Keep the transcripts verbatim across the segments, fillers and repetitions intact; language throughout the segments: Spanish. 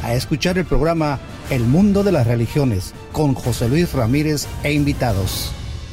a escuchar el programa El Mundo de las Religiones con José Luis Ramírez e invitados.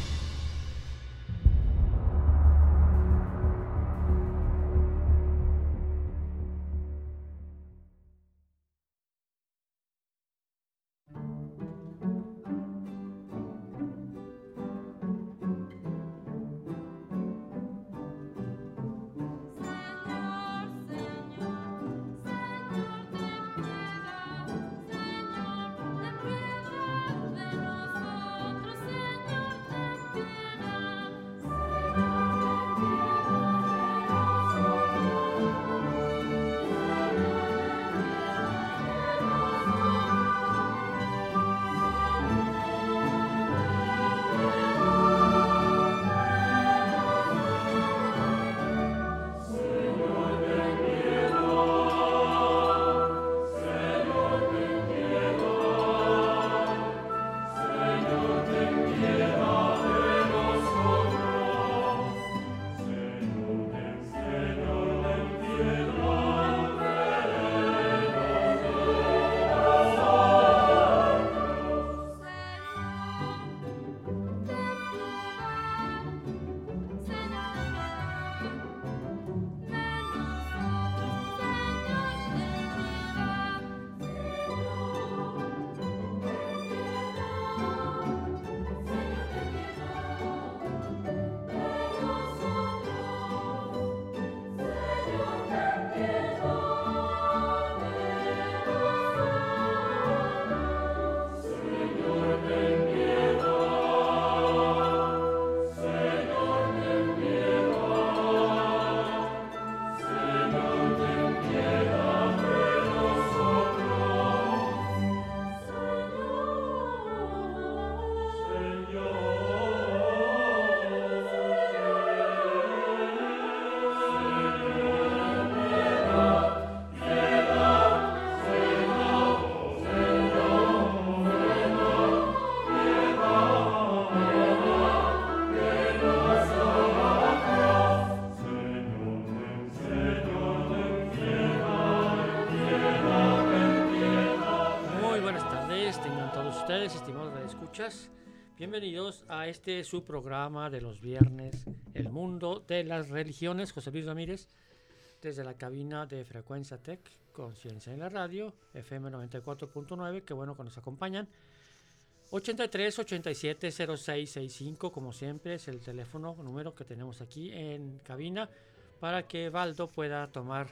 Bienvenidos a este su programa de los viernes, El Mundo de las Religiones. José Luis Ramírez, desde la cabina de Frecuencia Tech, Conciencia en la Radio, F M noventa y cuatro punto nueve, que bueno que nos acompañan. ochenta y tres, ochenta y siete, cero seis sesenta y cinco, como siempre, es el teléfono, número que tenemos aquí en cabina, para que Valdo pueda tomar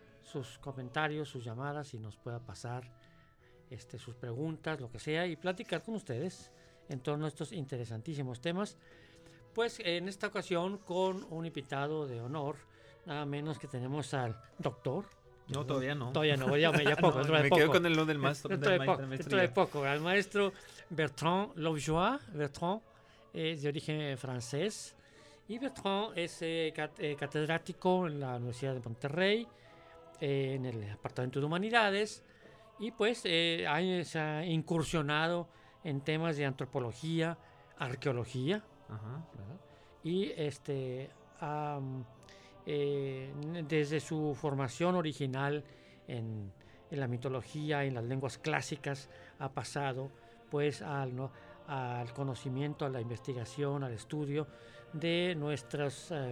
sus comentarios, sus llamadas y nos pueda pasar este, sus preguntas, lo que sea, y platicar con ustedes en torno a estos interesantísimos temas. Pues en esta ocasión con un invitado de honor, nada menos que tenemos al doctor. No, todavía no. Todavía no, ya, ya poco, no, de me poco. quedo con el del maestro. Dentro de, poco, dentro de poco, al maestro Bertrand Lovejoy. Bertrand es de origen francés y Bertrand es eh, cat, eh, catedrático en la Universidad de Monterrey, eh, en el Departamento de Humanidades, y pues eh, ha, se ha incursionado en temas de antropología, arqueología, Ajá. y este um, eh, desde su formación original en, en la mitología, en las lenguas clásicas, ha pasado pues al, ¿no? al conocimiento, a la investigación, al estudio de nuestras eh,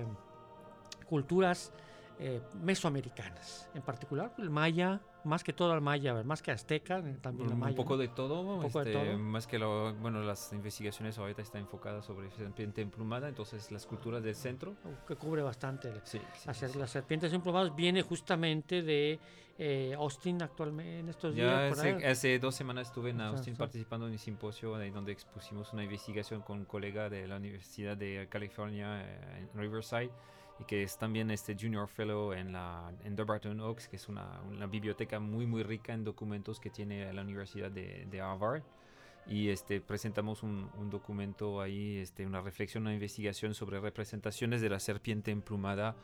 culturas eh, mesoamericanas, en particular el maya, más que todo al maya, más que azteca, también la maya. Un poco ¿no? de todo, un poco este, de todo. Más que lo, bueno, las investigaciones ahorita están enfocadas sobre serpiente emplumada, entonces las culturas del centro. Que cubre bastante. Sí, sí, hacer sí. Las serpientes emplumadas viene justamente de eh, Austin actualmente en estos ya días. Hace, por hace dos semanas estuve en Austin sí. participando en un simposio ahí donde expusimos una investigación con un colega de la Universidad de California en Riverside, y que es también este Junior Fellow en la en Dumbarton Oaks, que es una, una biblioteca muy muy rica en documentos que tiene la Universidad de, de Harvard. Y este presentamos un, un documento ahí, este una reflexión, una investigación sobre representaciones de la serpiente emplumada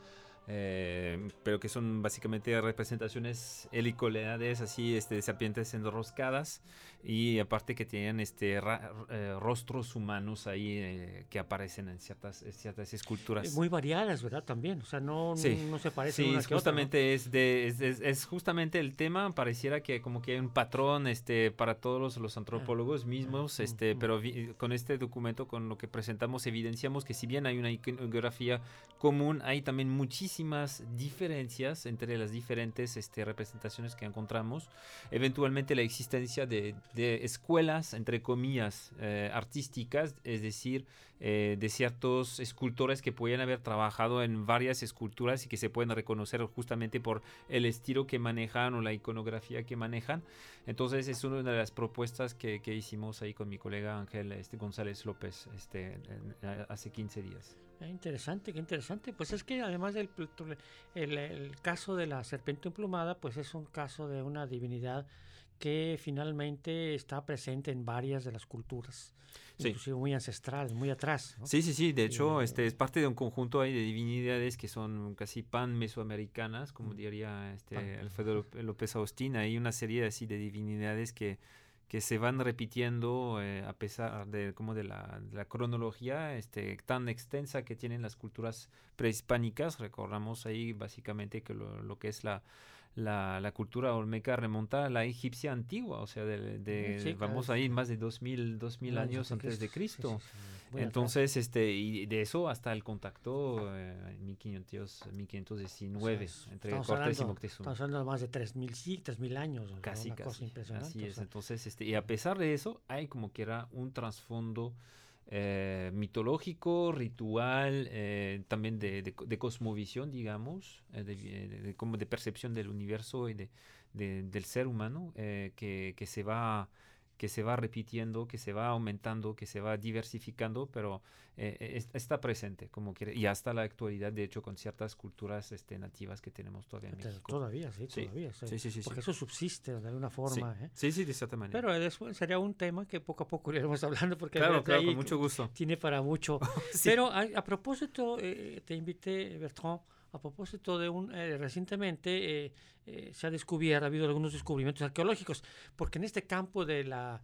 Eh, pero que son básicamente representaciones helicoidales, así, este, de serpientes enroscadas, y aparte que tienen este ra, eh, rostros humanos ahí eh, que aparecen en ciertas, en ciertas esculturas. Muy variadas, ¿verdad? También, o sea, no, sí. no se parecen sí, una que justamente otra, ¿no? es, de, es, es, es justamente el tema, pareciera que como que hay un patrón este, para todos los, los antropólogos mismos, Ah, este, mm, pero vi, con este documento, con lo que presentamos, evidenciamos que si bien hay una iconografía común, hay también muchísimas diferencias entre las diferentes este, representaciones que encontramos. Eventualmente la existencia de, de escuelas, entre comillas, eh, artísticas, es decir, eh, de ciertos escultores que pueden haber trabajado en varias esculturas y que se pueden reconocer justamente por el estilo que manejan o la iconografía que manejan. Entonces es una de las propuestas que, que hicimos ahí con mi colega Ángel este, González López este, en, en, hace quince días. Qué interesante, qué interesante. Pues es que además del el, el caso de la serpiente emplumada, pues es un caso de una divinidad que finalmente está presente en varias de las culturas, sí. inclusive muy ancestrales, muy atrás, ¿no? Sí, sí, sí. De hecho, eh, este es parte de un conjunto ahí de divinidades que son casi pan-mesoamericanas, como diría este pan. Alfredo López Agustín. Hay una serie así de divinidades que que se van repitiendo eh, a pesar de como de la, de la cronología este, tan extensa que tienen las culturas prehispánicas. Recordamos ahí básicamente que lo, lo que es la, la, la cultura olmeca remonta a la egipcia antigua, o sea, de, de, sí, vamos ahí más de dos mil años antes de Cristo. Sí, sí, sí. Entonces, atrás. este y de eso hasta el contacto eh, en mil quinientos diecinueve, o sea, entre Cortés hablando, y Moctezuma. Estamos hablando de más de tres mil años. Casi, una casi. Cosa impresionante. Así es. O sea. Entonces, este, y a pesar de eso, hay como que era un trasfondo eh, mitológico, ritual, eh, también de, de, de cosmovisión, digamos, eh, de, de, de, como de percepción del universo y de, de, del ser humano, eh, que, que se va que se va repitiendo, que se va aumentando, que se va diversificando, pero eh, es, está presente, como quiere, y hasta la actualidad, de hecho, con ciertas culturas este, nativas que tenemos todavía en México. Todavía, sí, sí. todavía. Sí, sí, sí, sí, porque sí. eso subsiste de alguna forma. Sí, ¿eh? sí, sí, de cierta manera. Pero después sería un tema que poco a poco iremos hablando, porque claro, claro, ahí con mucho gusto. Tiene para mucho. sí. Pero a, a propósito, eh, te invité, Bertrand, a propósito de un, eh, recientemente eh, eh, se ha descubierto, ha habido algunos descubrimientos arqueológicos, porque en este campo de la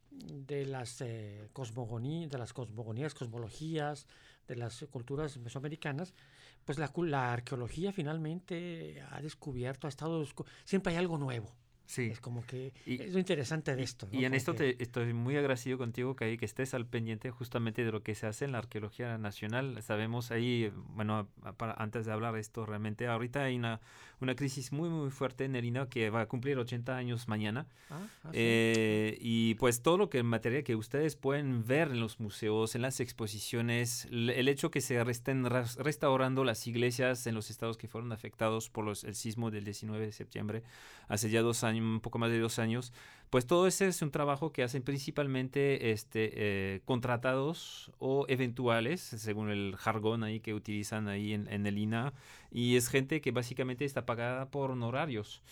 de las eh, cosmogonías, de las cosmogonías, cosmologías, de las culturas mesoamericanas, pues la, la arqueología finalmente ha descubierto, ha estado, siempre hay algo nuevo. Sí. Es como que y, es lo interesante de esto, ¿no? Y en como esto que... te, estoy muy agradecido contigo, Kai, que estés al pendiente justamente de lo que se hace en la arqueología nacional. Sabemos ahí, bueno, para, antes de hablar de esto, realmente ahorita hay una, una crisis muy, muy fuerte en el I N A que va a cumplir ochenta años mañana. Ah, ah, eh, sí. Y pues todo lo que material que ustedes pueden ver en los museos, en las exposiciones, el hecho que se estén restaurando las iglesias en los estados que fueron afectados por los, el sismo del diecinueve de septiembre, hace ya dos años, un poco más de dos años, pues todo ese es un trabajo que hacen principalmente este, eh, contratados o eventuales, según el jargón ahí que utilizan ahí en, en el I N A, y es gente que básicamente está pagada por honorarios.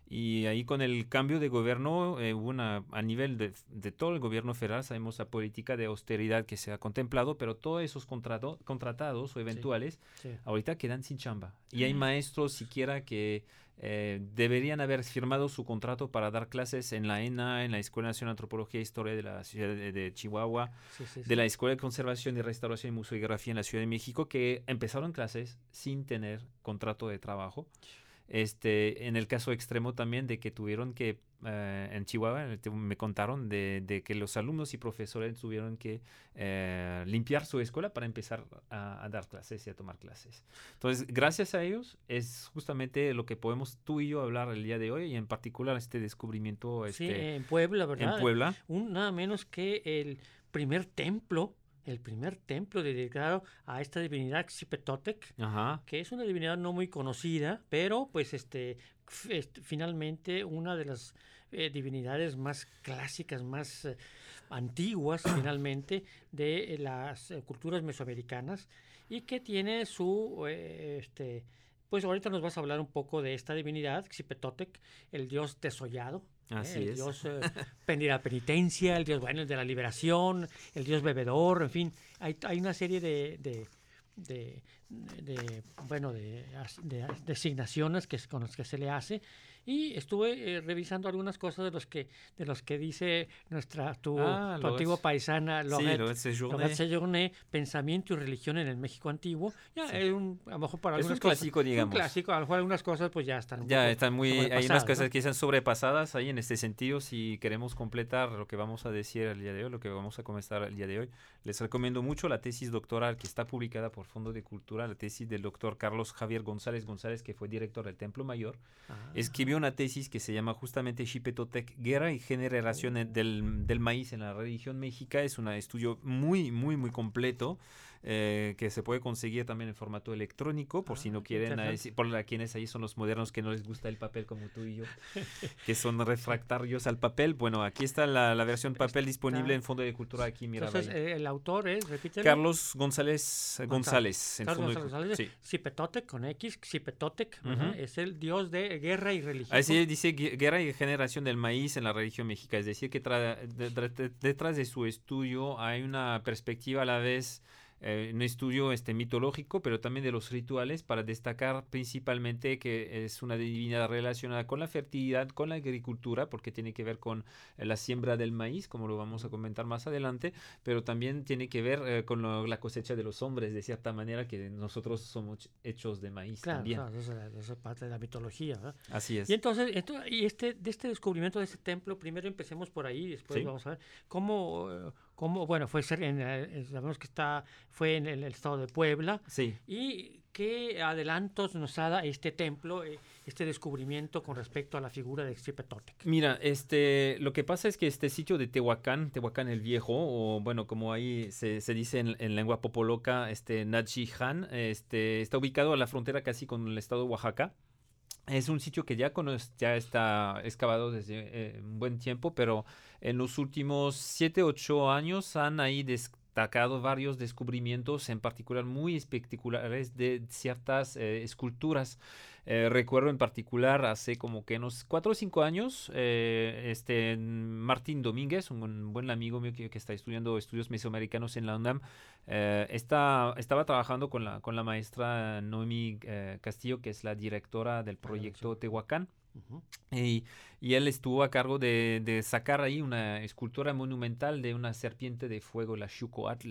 Y ahí con el cambio de gobierno, eh, hubo una, a nivel de, de todo el gobierno federal, sabemos la política de austeridad que se ha contemplado, pero todos esos contrato, contratados o eventuales, sí, sí. ahorita quedan sin chamba. Y hay maestros siquiera que eh, deberían haber firmado su contrato para dar clases en la E N A, en la Escuela Nacional de Antropología e Historia de la ciudad de, de Chihuahua, sí, sí, sí. de la Escuela de Conservación y Restauración y Museografía en la Ciudad de México, que empezaron clases sin tener contrato de trabajo. Este, en el caso extremo también de que tuvieron que, eh, en Chihuahua, me contaron de, de que los alumnos y profesores tuvieron que eh, limpiar su escuela para empezar a, a dar clases y a tomar clases. Entonces, gracias a ellos, es justamente lo que podemos tú y yo hablar el día de hoy, y en particular este descubrimiento. Este, sí, en Puebla, ¿verdad? En Puebla. Un, nada menos que el primer templo. El primer templo dedicado a esta divinidad Xipetotec, Ajá. que es una divinidad no muy conocida, pero pues este, f- finalmente una de las eh, divinidades más clásicas, más eh, antiguas finalmente de eh, las eh, culturas mesoamericanas, y que tiene su... Eh, este, pues ahorita nos vas a hablar un poco de esta divinidad, Xipetotec, el dios desollado. Así eh, el es. dios eh, de la penitencia, el dios bueno, el de la liberación, el dios bebedor, en fin, hay, hay una serie de, de, de, de bueno, de, de designaciones que, con las que se le hace. Y estuve eh, revisando algunas cosas de los que de los que dice nuestra tu, Ah, tu antigua paisana Lorette, Lorette, sí, Lorette Lorette Séjourné. Séjourné, Pensamiento y religión en el México antiguo. Ya, Sí. es un, a lo mejor para Es algunas un clásico, cosas, digamos. un clásico, a lo mejor algunas cosas pues ya están un Ya poco están muy, hay unas sobrepasadas, cosas ¿no? que están sobrepasadas ahí en este sentido. Si queremos completar lo que vamos a decir el día de hoy, lo que vamos a comenzar el día de hoy, les recomiendo mucho la tesis doctoral que está publicada por Fondo de Cultura, la tesis del doctor Carlos Javier González González, que fue director del Templo Mayor. Ah, Escribió una tesis que se llama justamente Xipetotec, Guerra y Generación Oh. del, del Maíz en la religión mexica. Es un estudio muy, muy, muy completo. Eh, que se puede conseguir también en formato electrónico, por Ah, si no qué quieren, ahí, interesante. por la, quienes ahí son los modernos que no les gusta el papel como tú y yo, que son refractarios al papel. Bueno, aquí está la, la versión papel disponible Está- en Fondo de Cultura aquí, mira. Entonces, eh, el autor es, repítelo. Carlos González González, González. en Carlos Fondo de González Cultura. González, Sí. Xipetotec con X, Xipetotec, ¿verdad? Ujú. Es el dios de guerra y religión. Así dice gue- Guerra y Generación del Maíz en la religión mexica, es decir, que tra- de- de- de- detrás de su estudio hay una perspectiva a la vez, eh, un estudio este, mitológico, pero también de los rituales, para destacar principalmente que es una divinidad relacionada con la fertilidad, con la agricultura, porque tiene que ver con eh, la siembra del maíz, como lo vamos a comentar más adelante, pero también tiene que ver eh, con lo- la cosecha de los hombres, de cierta manera, que nosotros somos hechos de maíz Claro, también. claro, eso es, eso es parte de la mitología, ¿verdad? Así es. Y entonces, esto, y este, de este descubrimiento de ese templo, primero empecemos por ahí, después Sí. vamos a ver cómo, eh, cómo bueno, fue ser en, eh, sabemos que está, fue en el, el estado de Puebla, Sí. y qué adelantos nos ha dado este templo, eh, este descubrimiento con respecto a la figura de Xipetotec. Mira, este, lo que pasa es que este sitio de Tehuacán, Tehuacán el Viejo, o bueno, como ahí se, se dice en, en lengua popoloca, este, Nachijan, este, está ubicado a la frontera casi con el estado de Oaxaca. Es un sitio que ya, cono- ya está excavado desde eh, un buen tiempo, pero en los últimos siete, ocho años han ahí destacado varios descubrimientos, en particular muy espectaculares, de ciertas eh, esculturas. Eh, recuerdo en particular hace como que unos cuatro o cinco años, eh, este, Martín Domínguez, un, un buen amigo mío que, que está estudiando estudios mesoamericanos en la UNAM, eh, está, estaba trabajando con la, con la maestra Noemi eh, Castillo, que es la directora del proyecto Tehuacán. Ujú. Y, y él estuvo a cargo de, de sacar ahí una escultura monumental de una serpiente de fuego, la Xucoatl.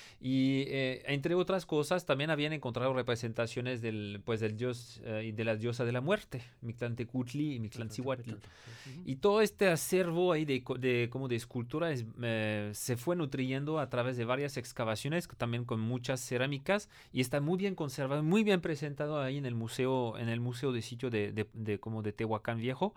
Y eh, entre otras cosas, también habían encontrado representaciones del, pues, del dios eh, y de la diosa de la muerte, Mictlantecutli y Mictlancihuatl. Ujú. Y todo este acervo ahí de, co- de, como de esculturas eh, se fue nutriendo a través de varias excavaciones, también con muchas cerámicas, y está muy bien conservado, muy bien presentado ahí en el museo, en el museo de sitio de, de, de como de Tehuacán Viejo.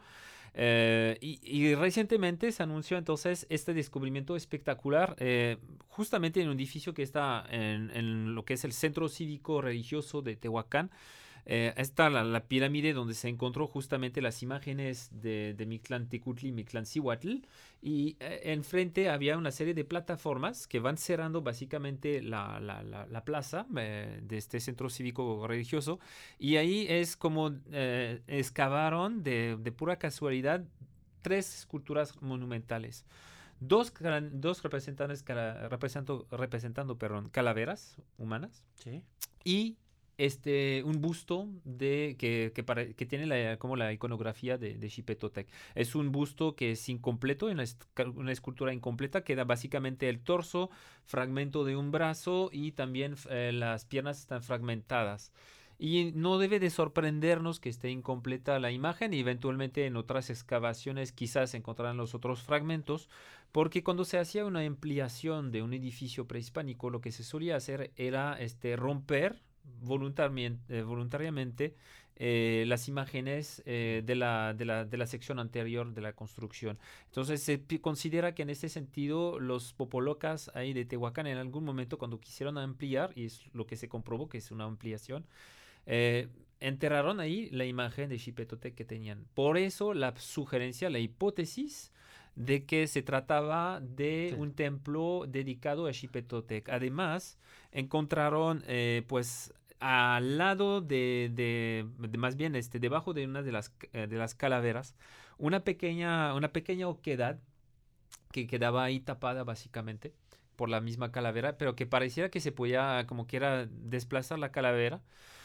Eh, y, y recientemente se anunció entonces este descubrimiento espectacular, eh, justamente en un edificio que está en, en lo que es el Centro Cívico Religioso de Tehuacán. Eh, está la, la pirámide donde se encontró justamente las imágenes de, de Mictlantecutli y Mictlancihuatl, y eh, enfrente había una serie de plataformas que van cerrando básicamente la, la, la, la plaza eh, de este centro cívico religioso, y ahí es como eh, excavaron de, de pura casualidad tres esculturas monumentales. Dos, gran- dos representantes, cara- representando, representando perdón, calaveras humanas, Sí. y este, un busto de, que, que, pare- que tiene la, como la iconografía de, de Xipetotec. Es un busto que es incompleto, en la esca- una escultura incompleta, queda básicamente el torso, fragmento de un brazo, y también eh, las piernas están fragmentadas. Y no debe de sorprendernos que esté incompleta la imagen, y eventualmente en otras excavaciones quizás encontrarán los otros fragmentos, porque cuando se hacía una ampliación de un edificio prehispánico, lo que se solía hacer era este, romper voluntariamente, eh, voluntariamente eh, las imágenes eh, de, la, de, la, de la sección anterior de la construcción. Entonces se pi- considera que en este sentido los popolocas ahí de Tehuacán en algún momento, cuando quisieron ampliar, y es lo que se comprobó que es una ampliación, eh, enterraron ahí la imagen de Xipetotec que tenían. Por eso la sugerencia, la hipótesis de que se trataba de Sí. un templo dedicado a Xipetotec. Además, encontraron eh, pues al lado de, de, de- más bien este, debajo de una de las, eh, de las calaveras, una pequeña, una pequeña oquedad que quedaba ahí tapada básicamente, por la misma calavera, pero que pareciera que se podía como quiera desplazar la calavera.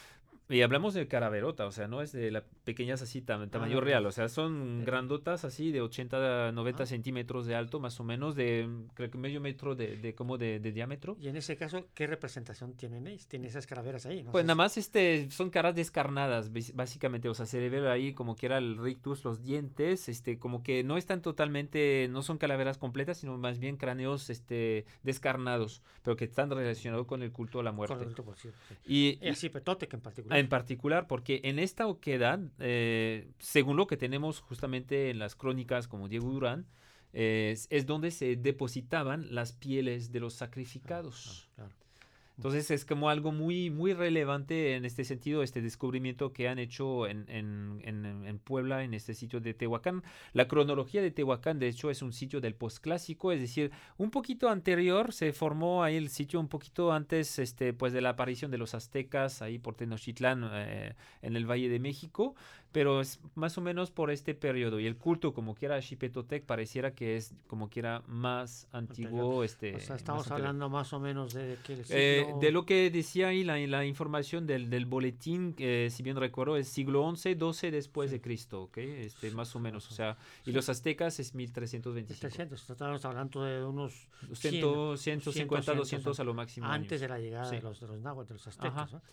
Y hablamos de calaverota, o sea, no es de las pequeñas así, tam, tamaño Ah, real, o sea, son eh, grandotas así de ochenta, noventa ah. centímetros de alto, más o menos, de creo que medio metro de, de como de, de diámetro. Y en ese caso, ¿qué representación tienen ellos? Tienen esas calaveras ahí, no Pues sé nada si- más este, son caras descarnadas, bas- básicamente, o sea, se le ve ahí como que era el rictus, los dientes, este, como que no están totalmente, no son calaveras completas, sino más bien cráneos, este, descarnados, pero que están relacionados con el culto a la con muerte. el por sí, sí. Y, Y y- así Petotec en particular. en particular, porque en esta oquedad, eh, según lo que tenemos justamente en las crónicas como Diego Durán, eh, es, es donde se depositaban las pieles de los Ah, sacrificados. ah, claro. Entonces es como algo muy, muy relevante en este sentido, este descubrimiento que han hecho en, en, en, en Puebla, en este sitio de Tehuacán. La cronología de Tehuacán, de hecho, es un sitio del posclásico, es decir, un poquito anterior, se formó ahí el sitio un poquito antes este, pues de la aparición de los aztecas, ahí por Tenochtitlán, eh, en el Valle de México, pero es más o menos por este periodo. Y el culto, como quiera, a Xipetotec, pareciera que es como quiera más antiguo. Este, O sea, más estamos anterior. hablando más o menos de que el Eh, siglo... de lo que decía ahí la, la información del, del boletín, eh, si bien recuerdo, es siglo once, doce después Sí. de Cristo, ¿ok? Este, Sí, más o sí, menos, más o o sea, y Sí. los aztecas es mil trescientos veinticinco. trescientos, estamos hablando de unos cien, ciento cincuenta, doscientos a lo máximo antes años. de la llegada Sí. de los de los náhuatl, de los aztecas, Ajá. ¿no?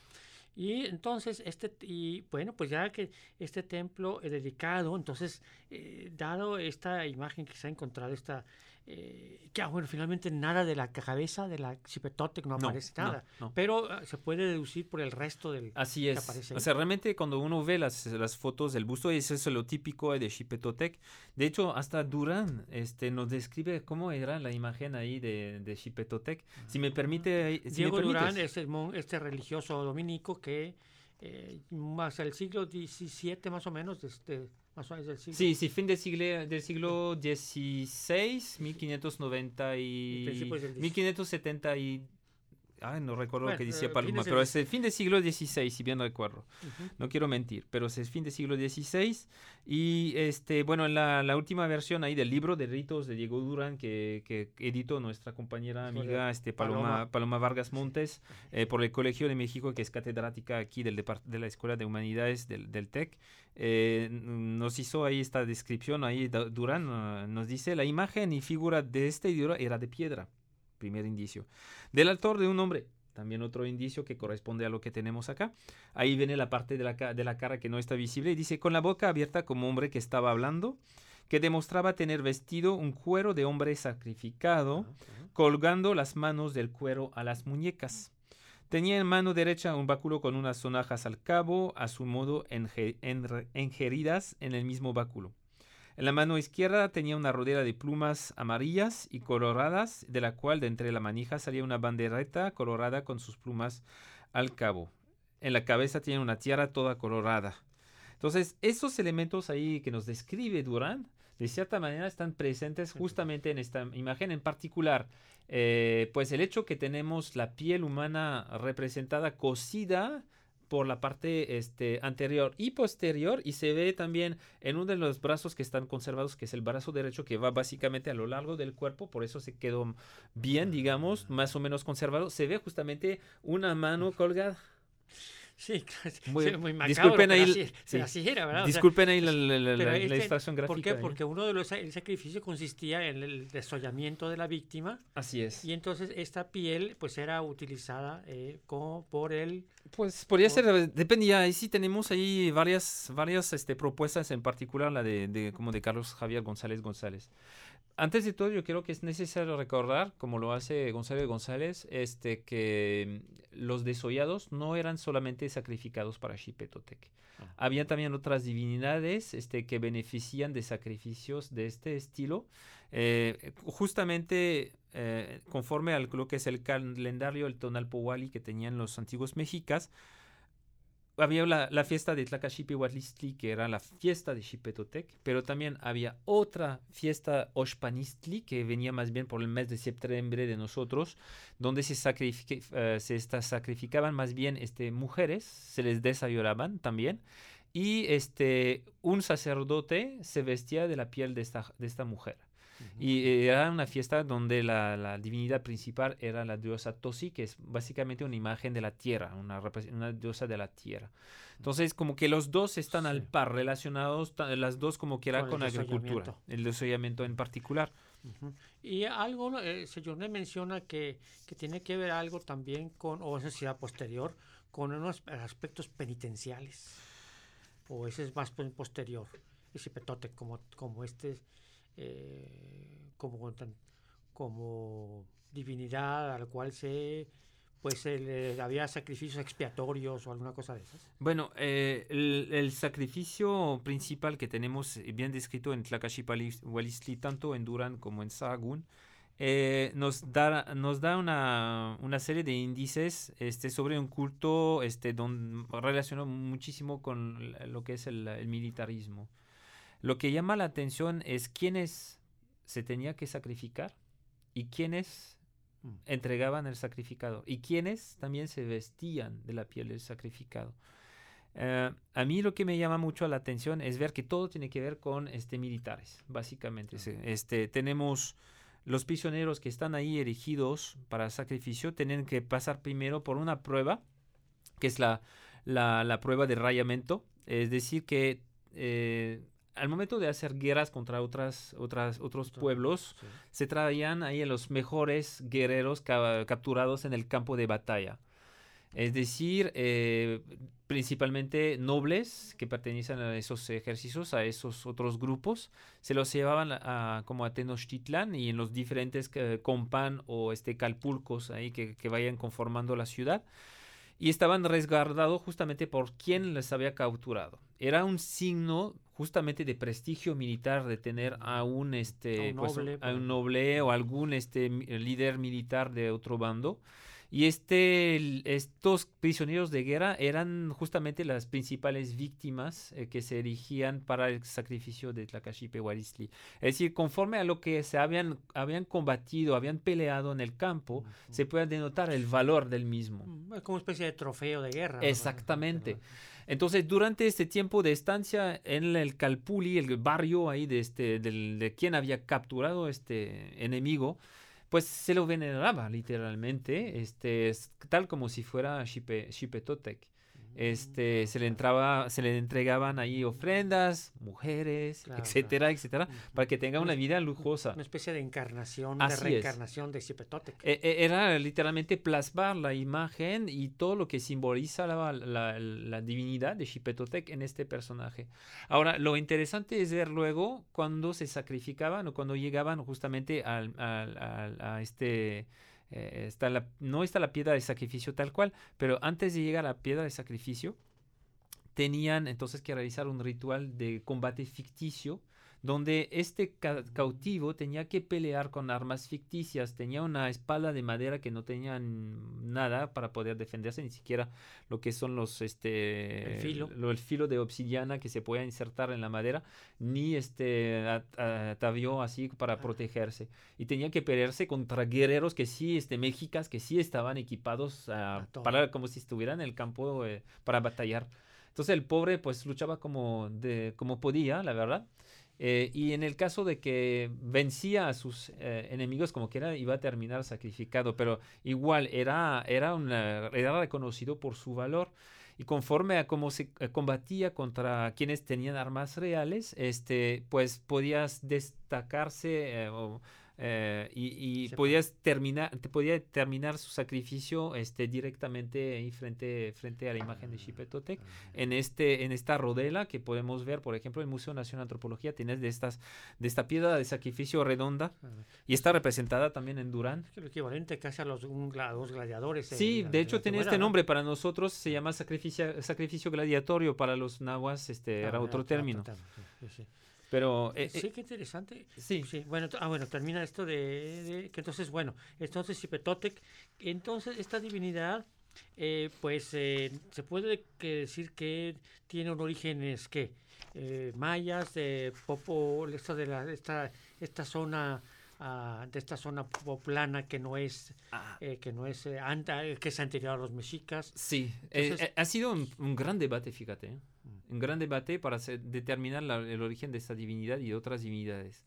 Y entonces, este, y bueno, pues ya que este templo es dedicado, entonces, eh, dado esta imagen que se ha encontrado, esta, eh, que ah, bueno, finalmente nada de la cabeza de la Xipetotec no No, aparece no, nada, no. pero ah, se puede deducir por el resto del Así que es. aparece ahí. O sea, realmente cuando uno ve las, las fotos del busto, eso es lo típico de Xipetotec. De hecho, hasta Durán este, nos describe cómo era la imagen ahí de, de Xipetotec. Si me permite... Si Diego me Durán permites. es el mon- este religioso dominico que eh, más el siglo diecisiete más o menos, este, más o menos del siglo Sí, sí, fin del siglo, del siglo dieciséis, mil quinientos noventa Y y principios del diez. mil quinientos setenta y... Ay, no recuerdo lo Bueno, que decía eh, Paloma, fines del pero diez. es el fin del siglo dieciséis, si bien recuerdo. Ujú. No quiero mentir, pero es el fin del siglo dieciséis. Y este, bueno, en la, la última versión ahí del libro de ritos de Diego Durán, que, que editó nuestra compañera Fue de amiga este, Paloma, Paloma. Paloma Vargas Montes, eh, por el Colegio de México, que es catedrática aquí del depart- de la Escuela de Humanidades del, del TEC, eh, nos hizo ahí esta descripción. Ahí Da- Durán uh, nos dice: la imagen y figura de este ídolo era de piedra, primer indicio, del autor de un hombre. También otro indicio que corresponde a lo que tenemos acá. Ahí viene la parte de la, ca- de la cara que no está visible. Y dice: con la boca abierta como hombre que estaba hablando, que demostraba tener vestido un cuero de hombre sacrificado, Ajá, ajá. colgando las manos del cuero a las muñecas. Tenía en mano derecha un báculo con unas sonajas al cabo, a su modo enge- enre- engeridas en el mismo báculo. En la mano izquierda tenía una rodera de plumas amarillas y coloradas, de la cual de entre la manija salía una bandereta colorada con sus plumas al cabo. En la cabeza tiene una tiara toda colorada. Entonces, esos elementos ahí que nos describe Durán, de cierta manera están presentes justamente en esta imagen en particular. Eh, pues el hecho que tenemos la piel humana representada cosida por la parte este, anterior y posterior, y se ve también en uno de los brazos que están conservados, que es el brazo derecho, que va básicamente a lo largo del cuerpo, por eso se quedó bien, digamos, más o menos conservado. Se ve justamente una mano colgada. Sí, claro, sí, Muy- sí, muy macabro, disculpen pero ahí, así, sí. pero así era, ¿verdad? O sea, Disculpen ahí la, la, la, pero la este- ilustración gráfica. ¿por qué? ¿eh? Porque uno de los el sacrificio consistía en el desollamiento de la víctima Así es. y entonces esta piel pues era utilizada eh, como por el Pues podría por- ser, dependía, ahí sí tenemos ahí varias, varias este, propuestas, en particular la de, de, como de Carlos Javier González González. Antes de todo, yo creo que es necesario recordar, como lo hace González González, este, que los desollados no eran solamente sacrificados para Xipetotec. Ah. Había también otras divinidades este, que benefician de sacrificios de este estilo. Eh, justamente eh, conforme a lo que es el calendario, el Tonalpohualli que tenían los antiguos mexicas, había la, la fiesta de Tlacaxipehuatlistli, que era la fiesta de Xipetotec, pero también había otra fiesta Oxpanistli, que venía más bien por el mes de septiembre de nosotros, donde se, sacrific uh, se esta, sacrificaban más bien este, mujeres, se les desayoraban también, y este, un sacerdote se vestía de la piel de esta, de esta mujer. Uh-huh. Y eh, era una fiesta donde la, la divinidad principal era la diosa Tosi, que es básicamente una imagen de la tierra, una, una diosa de la tierra. Entonces, como que los dos están sí. al par, relacionados, las dos como que era con, con agricultura, el desollamiento en particular. Uh-huh. Y algo, eh, Sejourné menciona que, que tiene que ver algo también con, o esa será posterior, con unos aspectos penitenciales, o ese es más posterior, Xipetotec, como, como este, eh, como, como divinidad al cual se... pues eh, había sacrificios expiatorios o alguna cosa de esas. Bueno, eh, el, el sacrificio principal que tenemos bien descrito en Tlacaxipahualistli, tanto en Durán como en Sahagún, eh, nos da, nos da una, una serie de índices este, sobre un culto este, don, relacionado muchísimo con lo que es el, el militarismo. Lo que llama la atención es quiénes se tenía que sacrificar y quiénes entregaban el sacrificado y quienes también se vestían de la piel del sacrificado. Uh, a mí lo que me llama mucho la atención es ver que todo tiene que ver con este, militares, básicamente. Uh-huh. Este, tenemos los prisioneros que están ahí erigidos para sacrificio, tienen que pasar primero por una prueba, que es la, la, la prueba de rayamiento, es decir, que... Eh, al momento de hacer guerras contra otras, otras, otros pueblos, sí. se traían ahí a los mejores guerreros ca- capturados en el campo de batalla. Es decir, eh, principalmente nobles que pertenecen a esos ejércitos, a esos otros grupos, se los llevaban a, como a Tenochtitlán y en los diferentes eh, compan o este, calpulcos ahí que, que vayan conformando la ciudad. Y estaban resguardados justamente por quien les había capturado. Era un signo justamente de prestigio militar de tener a un, este, a un noble, pues, a un noble o algún este, líder militar de otro bando. Y este, estos prisioneros de guerra eran justamente las principales víctimas eh, que se erigían para el sacrificio de Tlacaxipahualistli. Es decir, conforme a lo que se habían, habían combatido, habían peleado en el campo, uh-huh. se puede denotar el valor del mismo. Es como una especie de trofeo de guerra. Exactamente. ¿No? Entonces, durante este tiempo de estancia en el Calpulli, el barrio ahí de, este, del, de quien había capturado este enemigo, pues se lo veneraba literalmente, este, tal como si fuera Xipetotec. Este, se le entraba, se le entregaban ahí ofrendas, mujeres, claro, etcétera, claro. etcétera, uh-huh. para que tenga una vida lujosa. Una especie de encarnación, Así de reencarnación es. de Xipetotec. E- era literalmente plasmar la imagen y todo lo que simboliza la, la, la divinidad de Xipetotec en este personaje. Ahora, lo interesante es ver luego cuando se sacrificaban o cuando llegaban justamente al, al, al, a este... Eh, está la, no está la piedra de sacrificio tal cual, pero antes de llegar a la piedra de sacrificio tenían entonces que realizar un ritual de combate ficticio donde este ca- cautivo tenía que pelear con armas ficticias, tenía una espada de madera que no tenía nada para poder defenderse, ni siquiera lo que son los este el filo, lo, el filo de obsidiana que se puede insertar en la madera, ni este atavío así para ah. protegerse, y tenía que pelearse contra guerreros que sí, este mexicas que sí estaban equipados uh, para como si estuvieran en el campo eh, para batallar. Entonces el pobre pues luchaba como de como podía, la verdad. Eh, y en el caso de que vencía a sus eh, enemigos como que era, iba a terminar sacrificado, pero igual era, era, una, era reconocido por su valor. Y conforme a cómo se eh, combatía contra quienes tenían armas reales, este, pues podías destacarse eh, o, eh, y, y podías terminar, te podía terminar su sacrificio este, directamente ahí frente, frente a la imagen de Xipetotec. En, este, en esta rodela que podemos ver, por ejemplo, en el Museo Nacional de Antropología, tienes de, estas, de esta piedra de sacrificio redonda y está representada también en Durán. Es el equivalente casi a los, un, a los gladiadores. Sí, en, de hecho tiene este nombre, para nosotros se llama sacrificio, sacrificio gladiatorio, para los nahuas este, ah, era otro término. Sí, sí. Pero eh, sí, qué interesante. Sí. sí. Bueno, ah, bueno, termina esto de, de que entonces, bueno, entonces Xipetotec, entonces esta divinidad, eh, pues eh, se puede que decir que tiene un orígenes que eh, mayas, de popo, esta de la esta esta zona uh, de esta zona poblana que no es ah. eh, que no es eh, anta, que es anterior a los mexicas. Sí, entonces, eh, ha sido un, un gran debate, fíjate. ¿eh? Un gran debate para ser, determinar la, el origen de esta divinidad y de otras divinidades.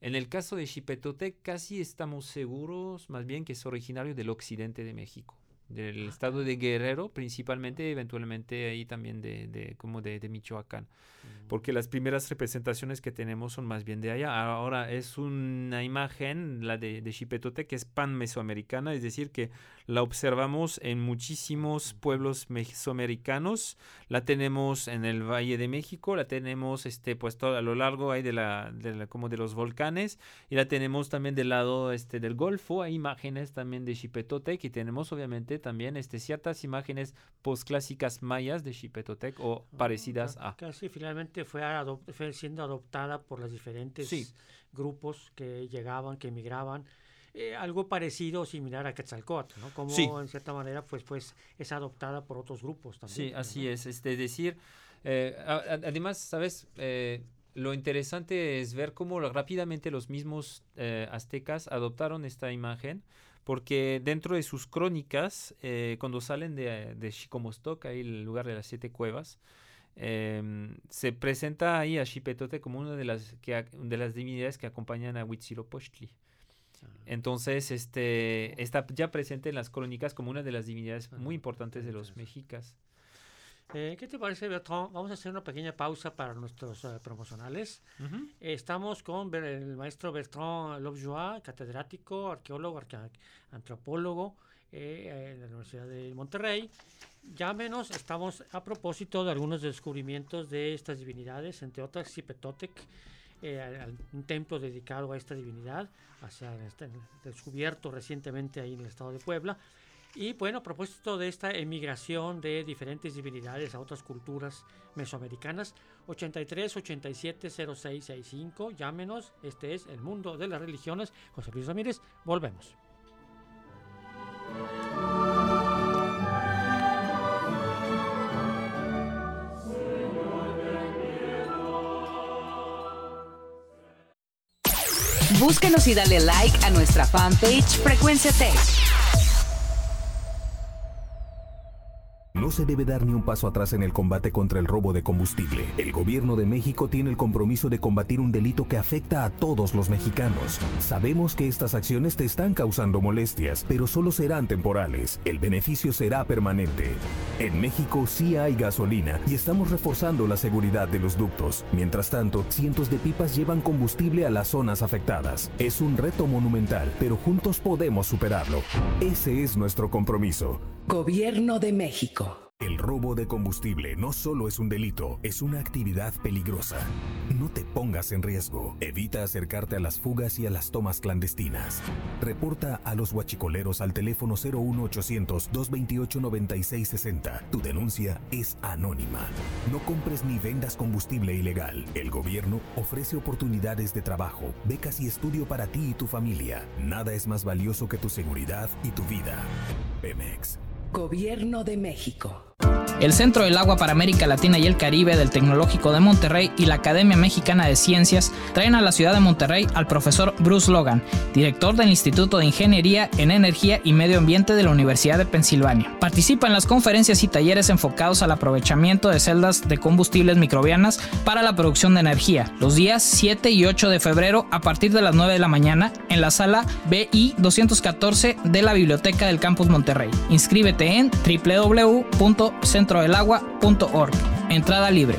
En el caso de Xipetotec, casi estamos seguros, más bien, que es originario del occidente de México, del estado de Guerrero, principalmente, eventualmente ahí también de, de como de, de Michoacán, mm. porque las primeras representaciones que tenemos son más bien de allá. Ahora es una imagen, la de, de Xipetotec, que es pan-mesoamericana, es decir, que la observamos en muchísimos pueblos mesoamericanos, la tenemos en el Valle de México, la tenemos este, pues, todo, a lo largo ahí de la, de la, como de los volcanes, y la tenemos también del lado este, del Golfo. Hay imágenes también de Xipetotec, y tenemos obviamente también este, ciertas imágenes postclásicas mayas de Xipetotec o parecidas a. Casi finalmente fue, adop- fue siendo adoptada por los diferentes sí. grupos que llegaban, que emigraban. Eh, algo parecido o similar a Quetzalcóatl, ¿no? Como sí. en cierta manera pues, pues es adoptada por otros grupos también. Sí, así ¿no? es. Es decir, eh, a, a, además, ¿sabes? Eh, lo interesante es ver cómo rápidamente los mismos eh, aztecas adoptaron esta imagen, porque dentro de sus crónicas, eh, cuando salen de, de Xicomostoc, ahí el lugar de las siete cuevas, eh, se presenta ahí a Xipetotec como una de las, que, de las divinidades que acompañan a Huitzilopochtli. Entonces, este está ya presente en las crónicas como una de las divinidades muy importantes de los mexicas. Eh, ¿Qué te parece, Bertrand? Vamos a hacer una pequeña pausa para nuestros uh, promocionales. Uh-huh. Eh, estamos con el maestro Bertrand Lobjoie, catedrático, arqueólogo, arque- antropólogo eh, en la Universidad de Monterrey. Llámenos, estamos a propósito de algunos descubrimientos de estas divinidades, entre otras Xipetotec, eh, un templo dedicado a esta divinidad, hacia este, descubierto recientemente ahí en el estado de Puebla. Y bueno, a propósito de esta emigración de diferentes divinidades a otras culturas mesoamericanas, ochenta y tres, ochenta y siete, cero seis sesenta y cinco, llámenos, este es El Mundo de las Religiones. José Luis Ramírez, volvemos. Búscanos y dale like a nuestra fanpage Frecuencia Tech. No se debe dar ni un paso atrás en el combate contra el robo de combustible. El gobierno de México tiene el compromiso de combatir un delito que afecta a todos los mexicanos. Sabemos que estas acciones te están causando molestias, pero solo serán temporales. El beneficio será permanente. En México sí hay gasolina y estamos reforzando la seguridad de los ductos. Mientras tanto, cientos de pipas llevan combustible a las zonas afectadas. Es un reto monumental, pero juntos podemos superarlo. Ese es nuestro compromiso. Gobierno de México. El robo de combustible no solo es un delito, es una actividad peligrosa. No te pongas en riesgo. Evita acercarte a las fugas y a las tomas clandestinas. Reporta a los huachicoleros al teléfono cero uno ochocientos, doscientos veintiocho, noventa y seis sesenta. Tu denuncia es anónima. No compres ni vendas combustible ilegal. El gobierno ofrece oportunidades de trabajo, becas y estudio para ti y tu familia. Nada es más valioso que tu seguridad y tu vida. Pemex. Gobierno de México. El Centro del Agua para América Latina y el Caribe del Tecnológico de Monterrey y la Academia Mexicana de Ciencias traen a la ciudad de Monterrey al profesor Bruce Logan, director del Instituto de Ingeniería en Energía y Medio Ambiente de la Universidad de Pensilvania. Participa en las conferencias y talleres enfocados al aprovechamiento de celdas de combustibles microbianas para la producción de energía, los días siete y ocho de febrero a partir de las nueve de la mañana en la sala B I doscientos catorce de la Biblioteca del Campus Monterrey. Inscríbete en doble u doble u doble u punto centro del agua punto org. Entrada libre.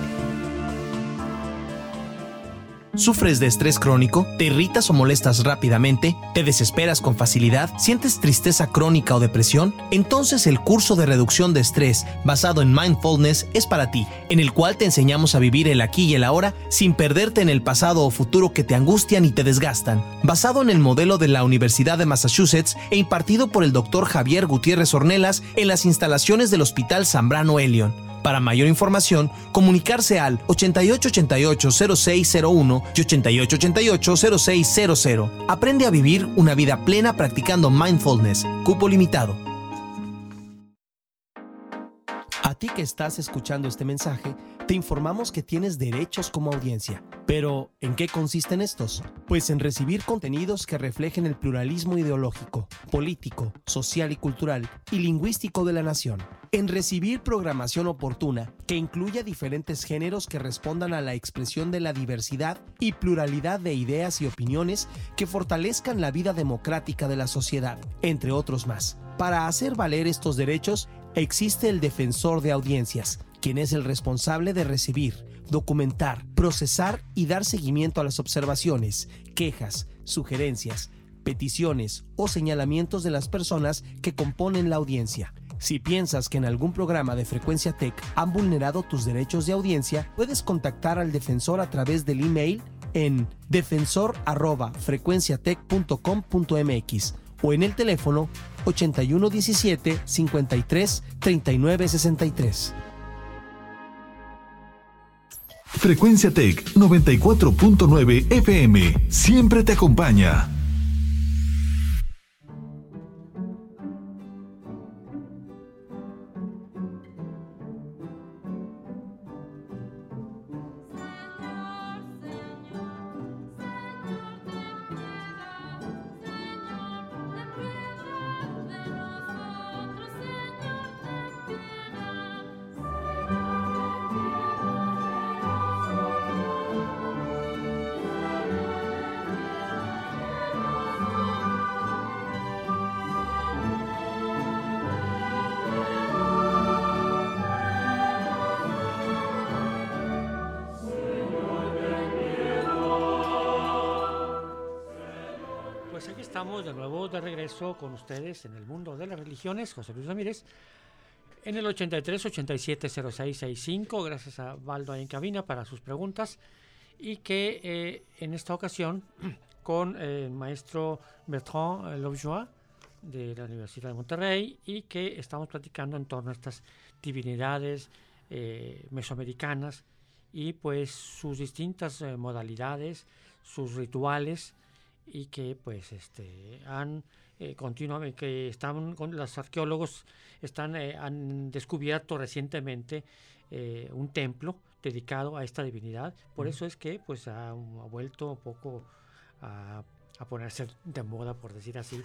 ¿Sufres de estrés crónico? ¿Te irritas o molestas rápidamente? ¿Te desesperas con facilidad? ¿Sientes tristeza crónica o depresión? Entonces el curso de reducción de estrés basado en mindfulness es para ti, en el cual te enseñamos a vivir el aquí y el ahora sin perderte en el pasado o futuro que te angustian y te desgastan. Basado en el modelo de la Universidad de Massachusetts e impartido por el doctor Javier Gutiérrez Ornelas en las instalaciones del Hospital Zambrano Elion. Para mayor información, comunicarse al ochenta y ocho ochenta y ocho, cero seis cero uno y ochenta y ocho ochenta y ocho, cero seis cero cero. Aprende a vivir una vida plena practicando mindfulness. Cupo limitado. ¿A ti ti que estás escuchando este mensaje, te informamos que tienes derechos como audiencia. Pero, ¿en qué consisten estos? Pues en recibir contenidos que reflejen el pluralismo ideológico, político, social y cultural y lingüístico de la nación. En recibir programación oportuna que incluya diferentes géneros que respondan a la expresión de la diversidad y pluralidad de ideas y opiniones que fortalezcan la vida democrática de la sociedad, entre otros más. Para hacer valer estos derechos, existe el defensor de audiencias, quien es el responsable de recibir, documentar, procesar y dar seguimiento a las observaciones, quejas, sugerencias, peticiones o señalamientos de las personas que componen la audiencia. Si piensas que en algún programa de Frecuencia Tech han vulnerado tus derechos de audiencia, puedes contactar al defensor a través del email en defensor arroba frecuenciatech punto com punto m x o en el teléfono ochenta y uno diecisiete cincuenta y tres treinta y nueve sesenta y tres. Frecuencia Tech noventa y cuatro punto nueve F M siempre te acompaña. Estamos de nuevo de regreso con ustedes en el mundo de las religiones. José Luis Ramírez en el ochenta y tres ochenta y siete cero seis sesenta y cinco. Gracias a Valdo ahí en cabina para sus preguntas. Y que eh, en esta ocasión con eh, el maestro Bertrand Lovejoy de la Universidad de Monterrey, y que estamos platicando en torno a estas divinidades eh, mesoamericanas y pues sus distintas eh, modalidades, sus rituales, y que pues este han eh, continuamente que están con los arqueólogos están eh, han descubierto recientemente eh, un templo dedicado a esta divinidad. Por mm. eso es que pues ha, ha vuelto un poco a, a ponerse de moda, por decir así,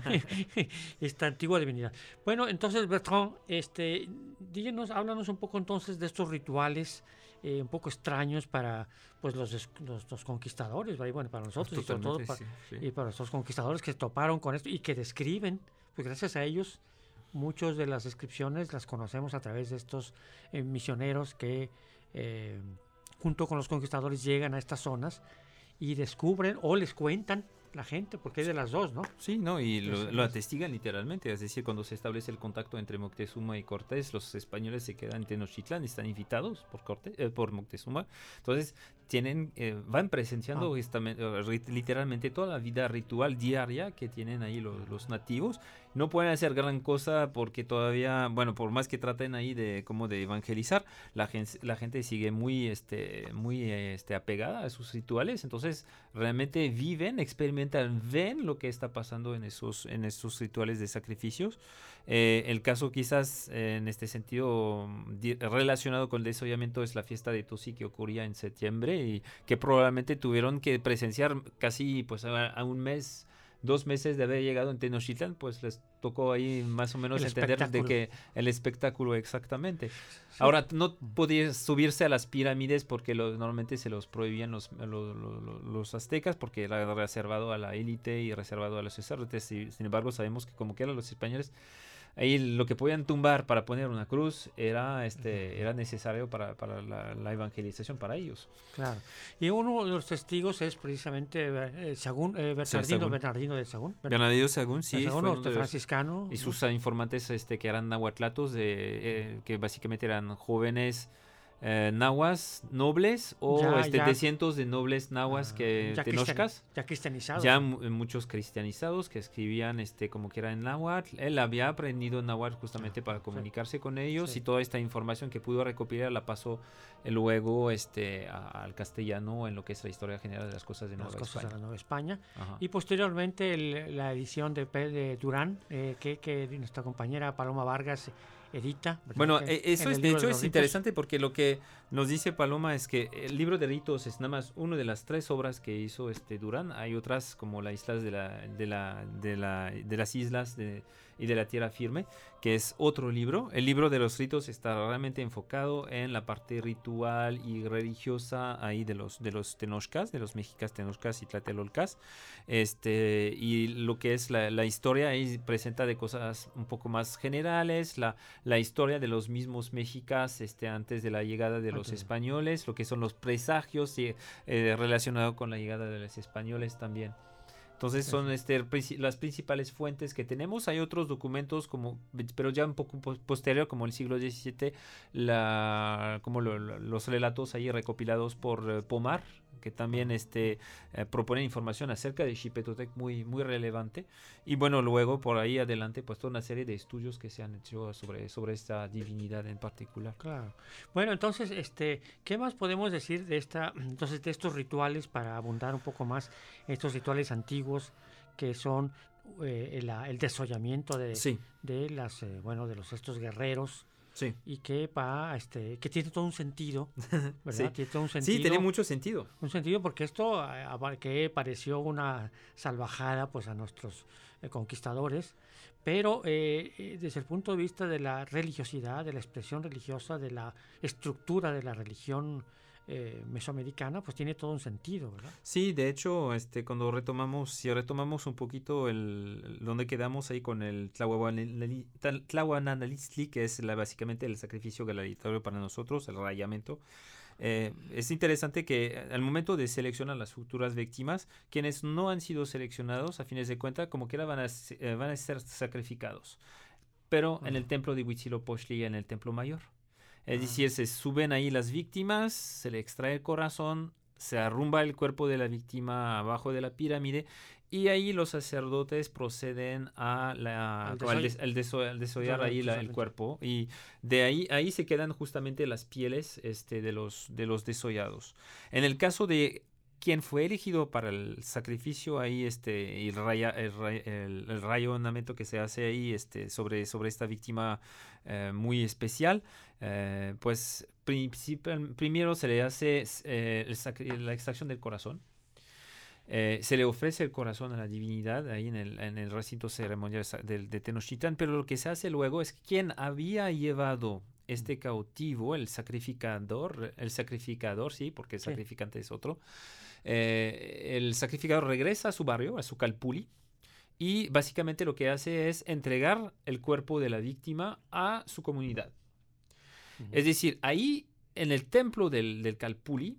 esta antigua divinidad. Bueno, entonces Bertrand, este, díganos, háblanos un poco entonces de estos rituales Eh, un poco extraños para pues los, los, los conquistadores, ¿vale? Bueno, para nosotros y sobre todo para, sí, sí. y para los conquistadores que toparon con esto y que describen, pues gracias a ellos muchas de las descripciones las conocemos a través de estos eh, misioneros que eh, junto con los conquistadores llegan a estas zonas y descubren o les cuentan la gente, porque es de las dos, ¿no? Sí, no, y lo, lo atestigan literalmente, es decir, cuando se establece el contacto entre Moctezuma y Cortés, los españoles se quedan en Tenochtitlán, están invitados por Cortés, eh, por Moctezuma, entonces tienen, eh, van presenciando ah. esta, literalmente toda la vida ritual diaria que tienen ahí los, los nativos. No pueden hacer gran cosa porque todavía, bueno, por más que traten ahí de como de evangelizar, la gente, la gente sigue muy, este, muy, este, apegada a sus rituales. Entonces, realmente viven, experimentan, ven lo que está pasando en esos, en esos rituales de sacrificios. Eh, el caso quizás eh, en este sentido di- relacionado con el desollamiento es la fiesta de Tosi que ocurría en septiembre y que probablemente tuvieron que presenciar casi pues a, a un mes. Dos meses de haber llegado en Tenochtitlán, pues les tocó ahí más o menos el entender de que el espectáculo exactamente. Sí. Ahora, no podía subirse a las pirámides porque lo, normalmente se los prohibían los, los, los, los aztecas porque era reservado a la élite y reservado a los sacerdotes. Y, sin embargo, sabemos que como que eran los españoles, ahí lo que podían tumbar para poner una cruz era este era necesario para, para la, la evangelización para ellos. Claro. Y uno de los testigos es precisamente eh, Sagún, eh, Bernardino, sí, Bernardino de Sagún. Bernardino Sagún, sí. Sagún, fue franciscano. Y sus informantes este, que eran nahuatlatos, de, eh, que básicamente eran jóvenes eh, nahuas nobles o ya, este, ya. de cientos de nobles nahuas uh, que ya tenochcas. Cristian, ya cristianizados. Ya m- muchos cristianizados que escribían este como que era en náhuatl. Él había aprendido náhuatl justamente para comunicarse sí. con ellos sí. y toda esta información que pudo recopilar la pasó luego este a, al castellano en lo que es la historia general de las cosas de Nueva las cosas España. De la Nueva España. Y posteriormente el, la edición de, de Durán, eh, que, que nuestra compañera Paloma Vargas edita. ¿verdad? Bueno, Que, eh, eso en es, el de libro hecho de es los ritos. interesante porque lo que nos dice Paloma es que el libro de ritos es nada más una de las tres obras que hizo este Durán. Hay otras como las islas de la de la de la de las islas de, y de la tierra firme, que es otro libro. El libro de los ritos está realmente enfocado en la parte ritual y religiosa ahí de los de los tenochcas, de los mexicas tenochcas y tlatelolcas. Este, y lo que es la, la historia ahí presenta de cosas un poco más generales, la, la historia de los mismos mexicas este, antes de la llegada de los Okay. españoles, lo que son los presagios y, eh, relacionado con la llegada de los españoles también. Entonces son este, princi- las principales fuentes que tenemos. Hay otros documentos, como, pero ya un poco po- posterior, como el siglo diecisiete, la, como lo- lo- los relatos ahí recopilados por eh, Pomar, que también este, eh, proponen información acerca de Xipetotec muy, muy relevante. Y bueno, luego por ahí adelante, pues toda una serie de estudios que se han hecho sobre, sobre esta divinidad en particular. Claro. Bueno, entonces, este, ¿qué más podemos decir de esta, entonces, de estos rituales para abundar un poco más, estos rituales antiguos que son eh, el, el desollamiento de, Sí, de las, eh, bueno, de los estos guerreros sí. y que va, este, que tiene todo un sentido, ¿verdad? Sí. Tiene todo un sentido. Sí, tiene mucho sentido. Un sentido porque esto eh, aba- que pareció una salvajada pues a nuestros eh, conquistadores, pero eh, eh, desde el punto de vista de la religiosidad, de la expresión religiosa, de la estructura de la religión eh, mesoamericana, pues tiene todo un sentido, ¿verdad? Sí, de hecho, este, cuando retomamos, si retomamos un poquito el, el- donde quedamos ahí con el Tlahuananali- Tal- Tlahuananalistli, que es la, básicamente el sacrificio granitario para nosotros, el rayamiento. Eh, es interesante que al momento de seleccionar las futuras víctimas, quienes no han sido seleccionados, a fines de cuentas, como quiera van a, se- eh, van a ser sacrificados, pero en el templo de Huitzilopochtli, en el templo mayor. Es decir, se suben ahí las víctimas, se le extrae el corazón, se arrumba el cuerpo de la víctima abajo de la pirámide y ahí los sacerdotes proceden a la, Al como al desoll- des- al deso- al desollar ahí la- el Desollamiento. cuerpo y de ahí, ahí se quedan justamente las pieles este, de, los, de los desollados. En el caso de quien fue elegido para el sacrificio ahí, este, el, raya, el, ray- el, el rayonamiento que se hace ahí este, sobre, sobre esta víctima eh, muy especial, eh, pues principal- primero se le hace eh, el sacri- la extracción del corazón. Eh, se le ofrece el corazón a la divinidad ahí en el, en el recinto ceremonial sa- del- de Tenochtitlán, pero lo que se hace luego es que quien había llevado este cautivo, el sacrificador, el sacrificador, sí, porque el Sí. sacrificante es otro, eh, el sacrificador regresa a su barrio, a su calpulli, y básicamente lo que hace es entregar el cuerpo de la víctima a su comunidad. Ujú. Es decir, ahí en el templo del, del calpulli,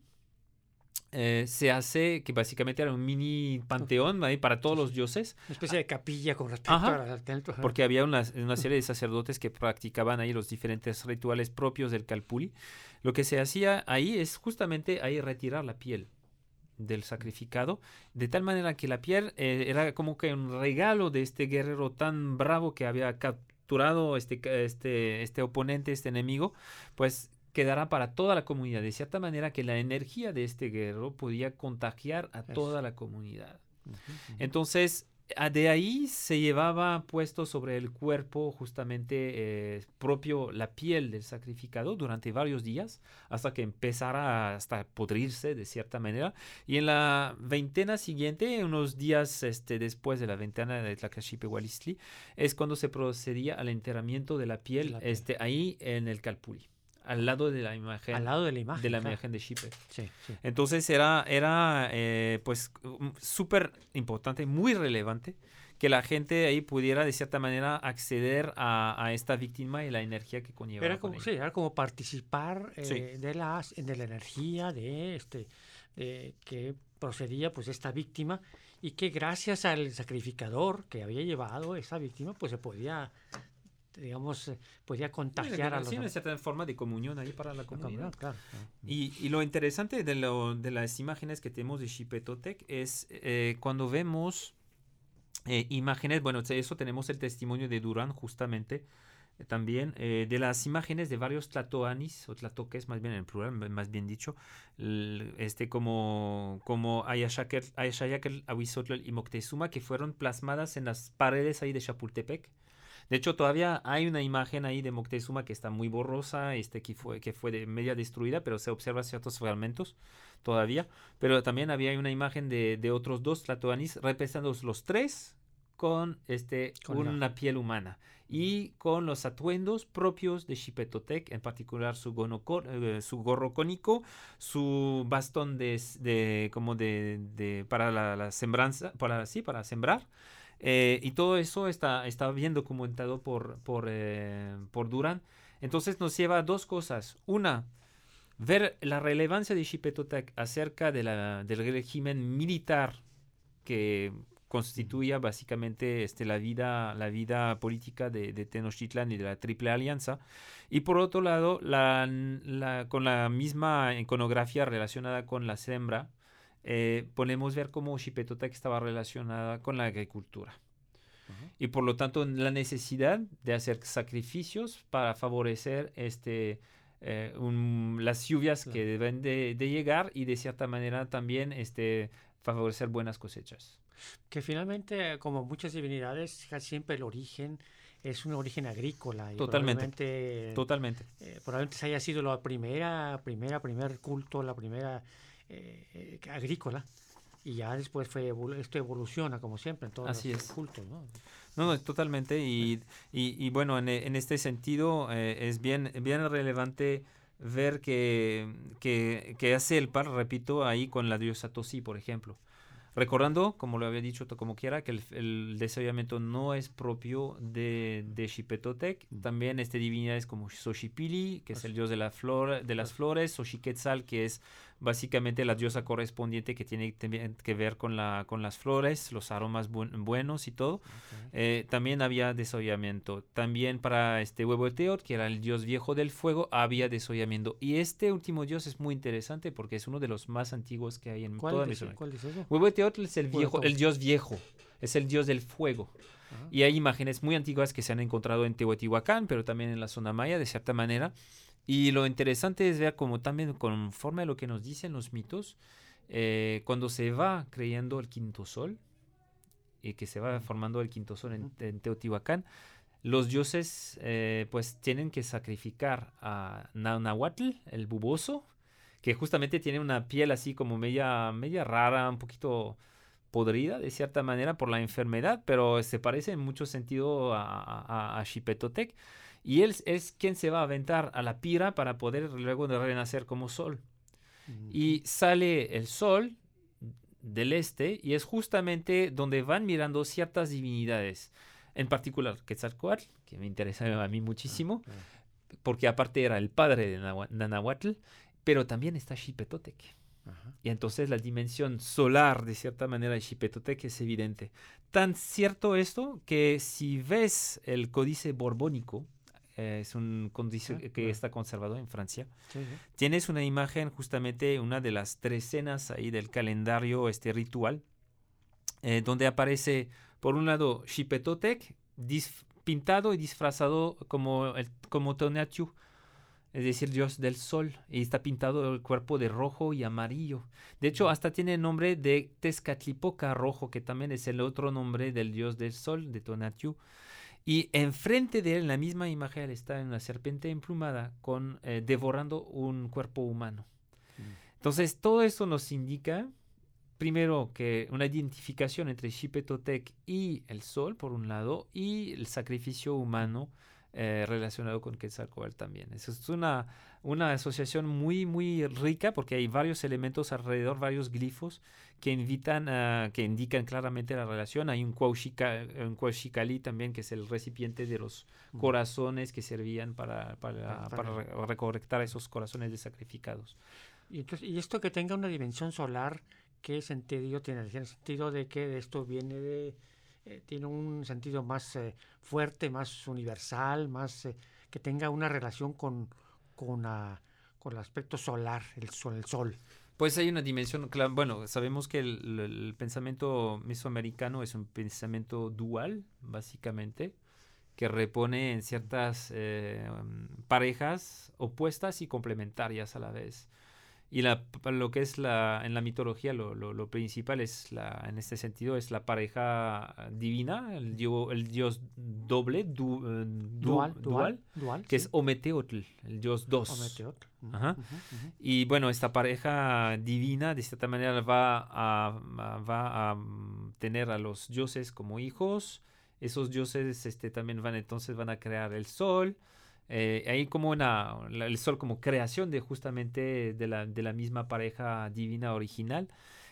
eh, se hace, que básicamente era un mini panteón ahí para todos Sí, los sí. dioses, Una especie de capilla con respecto Ajá. al templo. ajá. porque había una, una serie de sacerdotes que practicaban ahí los diferentes rituales propios del calpulli. Lo que se hacía ahí es justamente ahí retirar la piel del sacrificado, de tal manera que la piel eh, era como que un regalo de este guerrero tan bravo que había capturado este, este, este oponente, este enemigo, pues quedará para toda la comunidad, de cierta manera que la energía de este guerrero podía contagiar a Eso. toda la comunidad. Ujú, ujú. Entonces, a- de ahí se llevaba puesto sobre el cuerpo justamente eh, propio la piel del sacrificado durante varios días hasta que empezara a hasta podrirse de cierta manera. Y en la veintena siguiente, unos días este, después de la veintena de Tlacaxipehualistli, es cuando se procedía al enterramiento de la piel, La piel. Este, ahí en el calpulli, al lado de la imagen Al lado de la imagen. de la claro. imagen de Xipe. Sí, sí. Entonces era, era eh, pues um, súper importante, muy relevante que la gente ahí pudiera de cierta manera acceder a, a esta víctima y la energía que conlleva. Era como, sí, era como participar eh, Sí. de, las, de la energía de este de que procedía pues esta víctima y que gracias al sacrificador que había llevado esa víctima pues se podía digamos eh, podía contagiar a los Sí, una demás. cierta forma de comunión ahí para la comunidad. Claro, claro. Y, y lo interesante de, lo, de las imágenes que tenemos de Xipetotec es eh, cuando vemos eh, imágenes, bueno, eso tenemos el testimonio de Durán justamente, eh, también eh, de las imágenes de varios tlatoanis o tlatoques, más bien en plural, más bien dicho, l- este como, como Ayaxaquel, Ayaxayaquel, Ahuizotl y Moctezuma, que fueron plasmadas en las paredes ahí de Chapultepec. De hecho, todavía hay una imagen ahí de Moctezuma que está muy borrosa, este, que fue, que fue de media destruida, pero se observan ciertos fragmentos todavía. Pero también había una imagen de, de otros dos tlatoanis representando los tres con, este, Con una la- piel humana y con los atuendos propios de Xipetotec, en particular su, gono, eh, su gorro cónico, su bastón de, de como de, de para la, la sembranza, para sí, para sembrar. Eh, y todo eso está, está bien documentado por, por, eh, por Durán. Entonces nos lleva a dos cosas. Una, ver la relevancia de Xipetotec acerca de la, del régimen militar que constituía básicamente este, la, vida, la vida política de, de Tenochtitlán y de la Triple Alianza. Y por otro lado, la, la, con la misma iconografía relacionada con la siembra, eh, podemos ver cómo Xipetotec estaba relacionada con la agricultura. Uh-huh. Y por lo tanto, la necesidad de hacer sacrificios para favorecer este, eh, un, las lluvias claro. que deben de, de llegar y de cierta manera también este, favorecer buenas cosechas. Que finalmente, como muchas divinidades, casi siempre el origen es un origen agrícola. Y totalmente. Probablemente, totalmente. Eh, probablemente haya sido la primera, primera, primer culto, la primera eh, eh, agrícola. Y ya después fue esto evoluciona, como siempre, en todos Así los es. cultos, ¿no? No, no, totalmente. Y, y, y bueno, en, en este sentido eh, es bien, bien relevante ver que, que, que hace el par, repito, ahí con la diosa Tosi, por ejemplo. Recordando, como lo había dicho como quiera, que el, el desollamiento no es propio de, de Xipetotec. Mm. También este divinidades como Xochipilli, que es el dios de, la flor, de las flores, Xochiquetzal, que es básicamente la diosa correspondiente que tiene que ver con, la, con las flores, los aromas bu buenos y todo. Okay. Eh, también había desollamiento. También para este Huehueteotl, que era el dios viejo del fuego, había desollamiento. Y este último dios es muy interesante porque es uno de los más antiguos que hay en toda Mesoamérica. ¿Cuál dice eso? Huehueteotl es el viejo, el dios viejo, es el dios del fuego. Ajá. Y hay imágenes muy antiguas que se han encontrado en Teotihuacán, pero también en la zona maya, de cierta manera. Y lo interesante es ver cómo también, conforme a lo que nos dicen los mitos, eh, cuando se va creyendo el quinto sol, y que se va formando el quinto sol en, en Teotihuacán, los dioses eh, pues tienen que sacrificar a Nahuatl, el buboso, que justamente tiene una piel así como media, media rara, un poquito podrida de cierta manera por la enfermedad, pero se parece en mucho sentido a, a, a Xipetotec. Y él es quien se va a aventar a la pira para poder luego renacer como sol. Uh-huh. Y sale el sol del este y es justamente donde van mirando ciertas divinidades. En particular Quetzalcóatl, que me interesa a mí muchísimo, uh-huh. porque aparte era el padre de Nahuatl, pero también está Xipetotec. Uh-huh. Y entonces la dimensión solar, de cierta manera, de Xipetotec es evidente. Tan cierto esto que si ves el Códice Borbónico, eh, es un códice uh-huh. que está conservado en Francia, uh-huh. tienes una imagen, justamente una de las trecenas ahí del calendario este ritual, eh, donde aparece, por un lado, Xipetotec pintado y disfrazado como, el, como Tonatiuh, es decir, dios del sol, y está pintado el cuerpo de rojo y amarillo. De hecho, hasta tiene el nombre de Tezcatlipoca rojo, que también es el otro nombre del dios del sol, de Tonatiuh. Y enfrente de él, en la misma imagen, está una serpiente emplumada con, eh, devorando un cuerpo humano. Mm. Entonces, todo esto nos indica, primero, que una identificación entre Xipetotec y el sol, por un lado, y el sacrificio humano Eh, relacionado con Quetzalcóatl también. Eso es una, una asociación muy, muy rica porque hay varios elementos alrededor, varios glifos que invitan a, que indican claramente la relación. Hay un Cuauhxicalli también, que es el recipiente de los uh-huh. corazones que servían para, para, para, para recolectar esos corazones de sacrificados. Y, entonces, y esto que tenga una dimensión solar, ¿qué sentido tiene? ¿Tiene el sentido de que esto viene de... Eh, tiene un sentido más eh, fuerte, más universal, más eh, que tenga una relación con, con, uh, con el aspecto solar, el sol, el sol. Pues hay una dimensión, claro, bueno, sabemos que el, el pensamiento mesoamericano es un pensamiento dual, básicamente, que repone en ciertas eh, parejas opuestas y complementarias a la vez. Y la, lo que es la, en la mitología, lo, lo, lo principal es, la, en este sentido, es la pareja divina, el, dio, el dios doble, du, uh, du, dual, dual, dual, dual, que sí. es Ometeotl, el dios dos. Ometeotl. Uh-huh, Ajá. uh-huh, uh-huh. Y bueno, esta pareja divina, de cierta manera, va a, a, va a tener a los dioses como hijos. Esos dioses este, también van, entonces van a crear el sol. Eh, hay como una, la, el sol como creación de justamente de la, de la misma pareja divina original.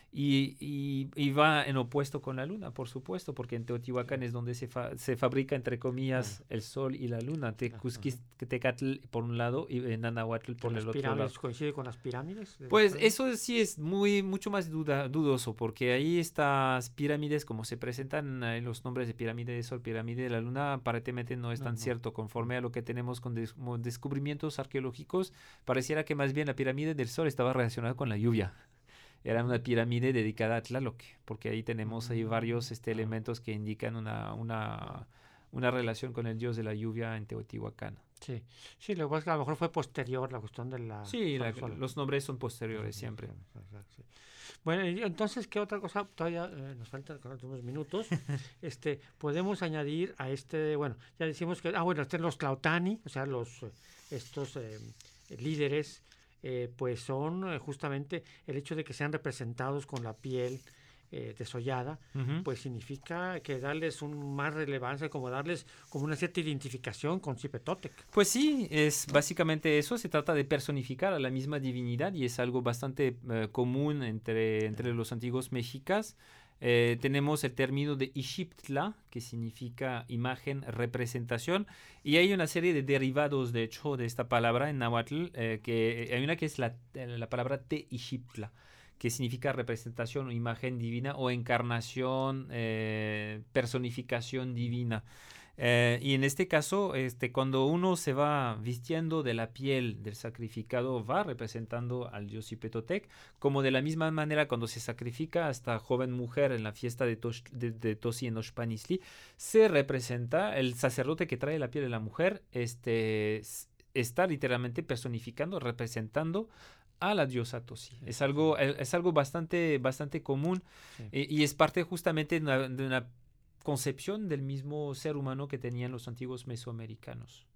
Y, y, y va en opuesto con la luna, por supuesto, porque en Teotihuacán es donde se, fa, se fabrica, entre comillas, uh-huh. el sol y la luna. Tecuzquistecatl uh-huh. por un lado y eh, Nanahuatl por el otro lado. ¿Coincide con las pirámides? Pues eso sí es muy mucho más duda, dudoso, porque ahí estas pirámides, como se presentan en los nombres de pirámide de sol, pirámide de la luna, aparentemente no es tan no, no. cierto. Conforme a lo que tenemos con des, como descubrimientos arqueológicos, pareciera que más bien la pirámide del sol estaba relacionada con la lluvia. Era una pirámide dedicada a Tlaloc, porque ahí tenemos ahí varios este, elementos que indican una, una, una relación con el dios de la lluvia en Teotihuacán. Sí, sí, lo que pasa es que a lo mejor fue posterior la cuestión de la... Sí, la, los nombres son posteriores siempre. Sí. Bueno, entonces, ¿qué otra cosa? Todavía eh, nos faltan unos minutos. este, podemos añadir a este, bueno, ya decimos que, ah, bueno, este, los Tlautani, o sea, los estos eh, líderes, Eh, pues son eh, justamente el hecho de que sean representados con la piel eh, desollada, uh-huh. pues significa que darles un más relevancia, como darles como una cierta identificación con Xipetotec. Pues sí, es básicamente eso, se trata de personificar a la misma divinidad y es algo bastante uh, común entre, entre los antiguos mexicas. Eh, tenemos el término de Ixiptla, que significa imagen, representación, y hay una serie de derivados, de hecho, de esta palabra en náhuatl, eh, que hay una que es la, la palabra Te-Ixiptla, que significa representación o imagen divina o encarnación, eh, personificación divina. Eh, y en este caso, este, cuando uno se va vistiendo de la piel del sacrificado, va representando al dios Xipetotec, como de la misma manera cuando se sacrifica a esta joven mujer en la fiesta de, Tosh, de, de Tosi en Oxpanistli, se representa el sacerdote que trae la piel de la mujer, este, está literalmente personificando, representando a la diosa Tosi. Sí, es algo, sí. es algo bastante, bastante común sí. y, y es parte justamente de una, de una concepción del mismo ser humano que tenían los antiguos mesoamericanos.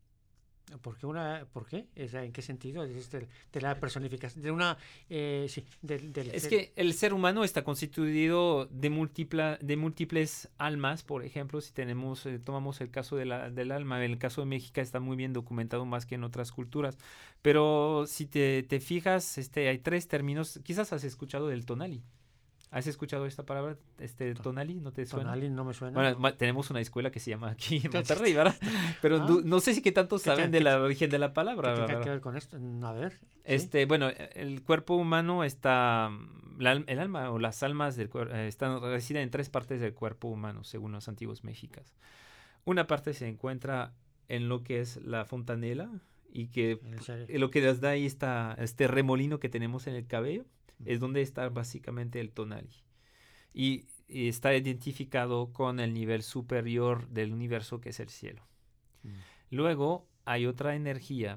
¿Por qué? Una, ¿por qué? ¿En qué sentido? ¿Es de, de la personificación? De una, eh, sí, del, del, es del... que el ser humano está constituido de, múltipla, de múltiples almas, por ejemplo, si tenemos, eh, tomamos el caso de la, del alma, en el caso de México está muy bien documentado más que en otras culturas, pero si te, te fijas, este, hay tres términos, quizás has escuchado del tonali. ¿Has escuchado esta palabra, este tonali? ¿No te suena? Tonali no me suena. Bueno, tenemos una escuela que se llama aquí en Monterrey, ¿verdad? Pero ah, no, no sé si qué tanto saben de la origen de la palabra. ¿Qué tiene que ver con esto? A ver. Este, ¿sí? Bueno, el cuerpo humano está, la, el alma o las almas del cuerpo eh, están residen en tres partes del cuerpo humano, según los antiguos mexicas. Una parte se encuentra en lo que es la fontanela y que lo que nos da ahí está este remolino que tenemos en el cabello. Es donde está básicamente el tonali. Y, y está identificado con el nivel superior del universo, que es el cielo. Mm. Luego hay otra energía,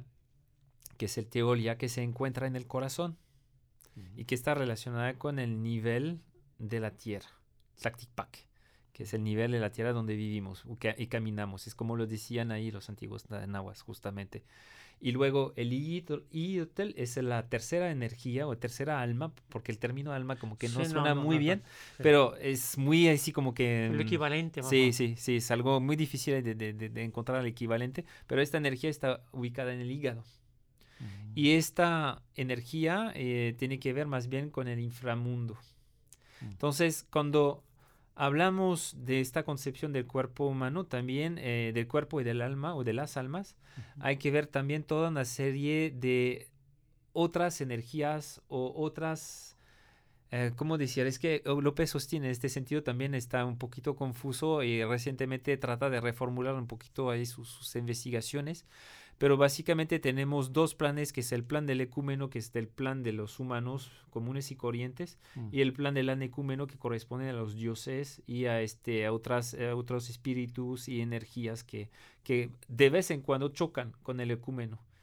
que es el teolia, que se encuentra en el corazón mm. y que está relacionada con el nivel de la tierra, Tlacticpac, que es el nivel de la tierra donde vivimos y caminamos. Es como lo decían ahí los antiguos nahuas, justamente. Y luego el Iyotl es la tercera energía o tercera alma, porque el término alma como que no sí, suena no, no, muy no, bien, no, sí. pero es muy así como que... El equivalente. Vamos. Sí, sí, sí, es algo muy difícil de, de, de, de encontrar el equivalente, pero esta energía está ubicada en el hígado. Mm. Y esta energía eh, tiene que ver más bien con el inframundo. Mm. Entonces, cuando hablamos de esta concepción del cuerpo humano, también eh, del cuerpo y del alma o de las almas, uh-huh. hay que ver también toda una serie de otras energías o otras, eh, ¿cómo decir? Es que López Sostiene en este sentido también está un poquito confuso y recientemente trata de reformular un poquito ahí sus, sus investigaciones. Pero básicamente tenemos dos planes, que es el plan del ecúmeno, que es el plan de los humanos comunes y corrientes, mm. y el plan del anecúmeno, que corresponde a los dioses y a, este, a, otras, a otros espíritus y energías que, que de vez en cuando chocan con el ecúmeno.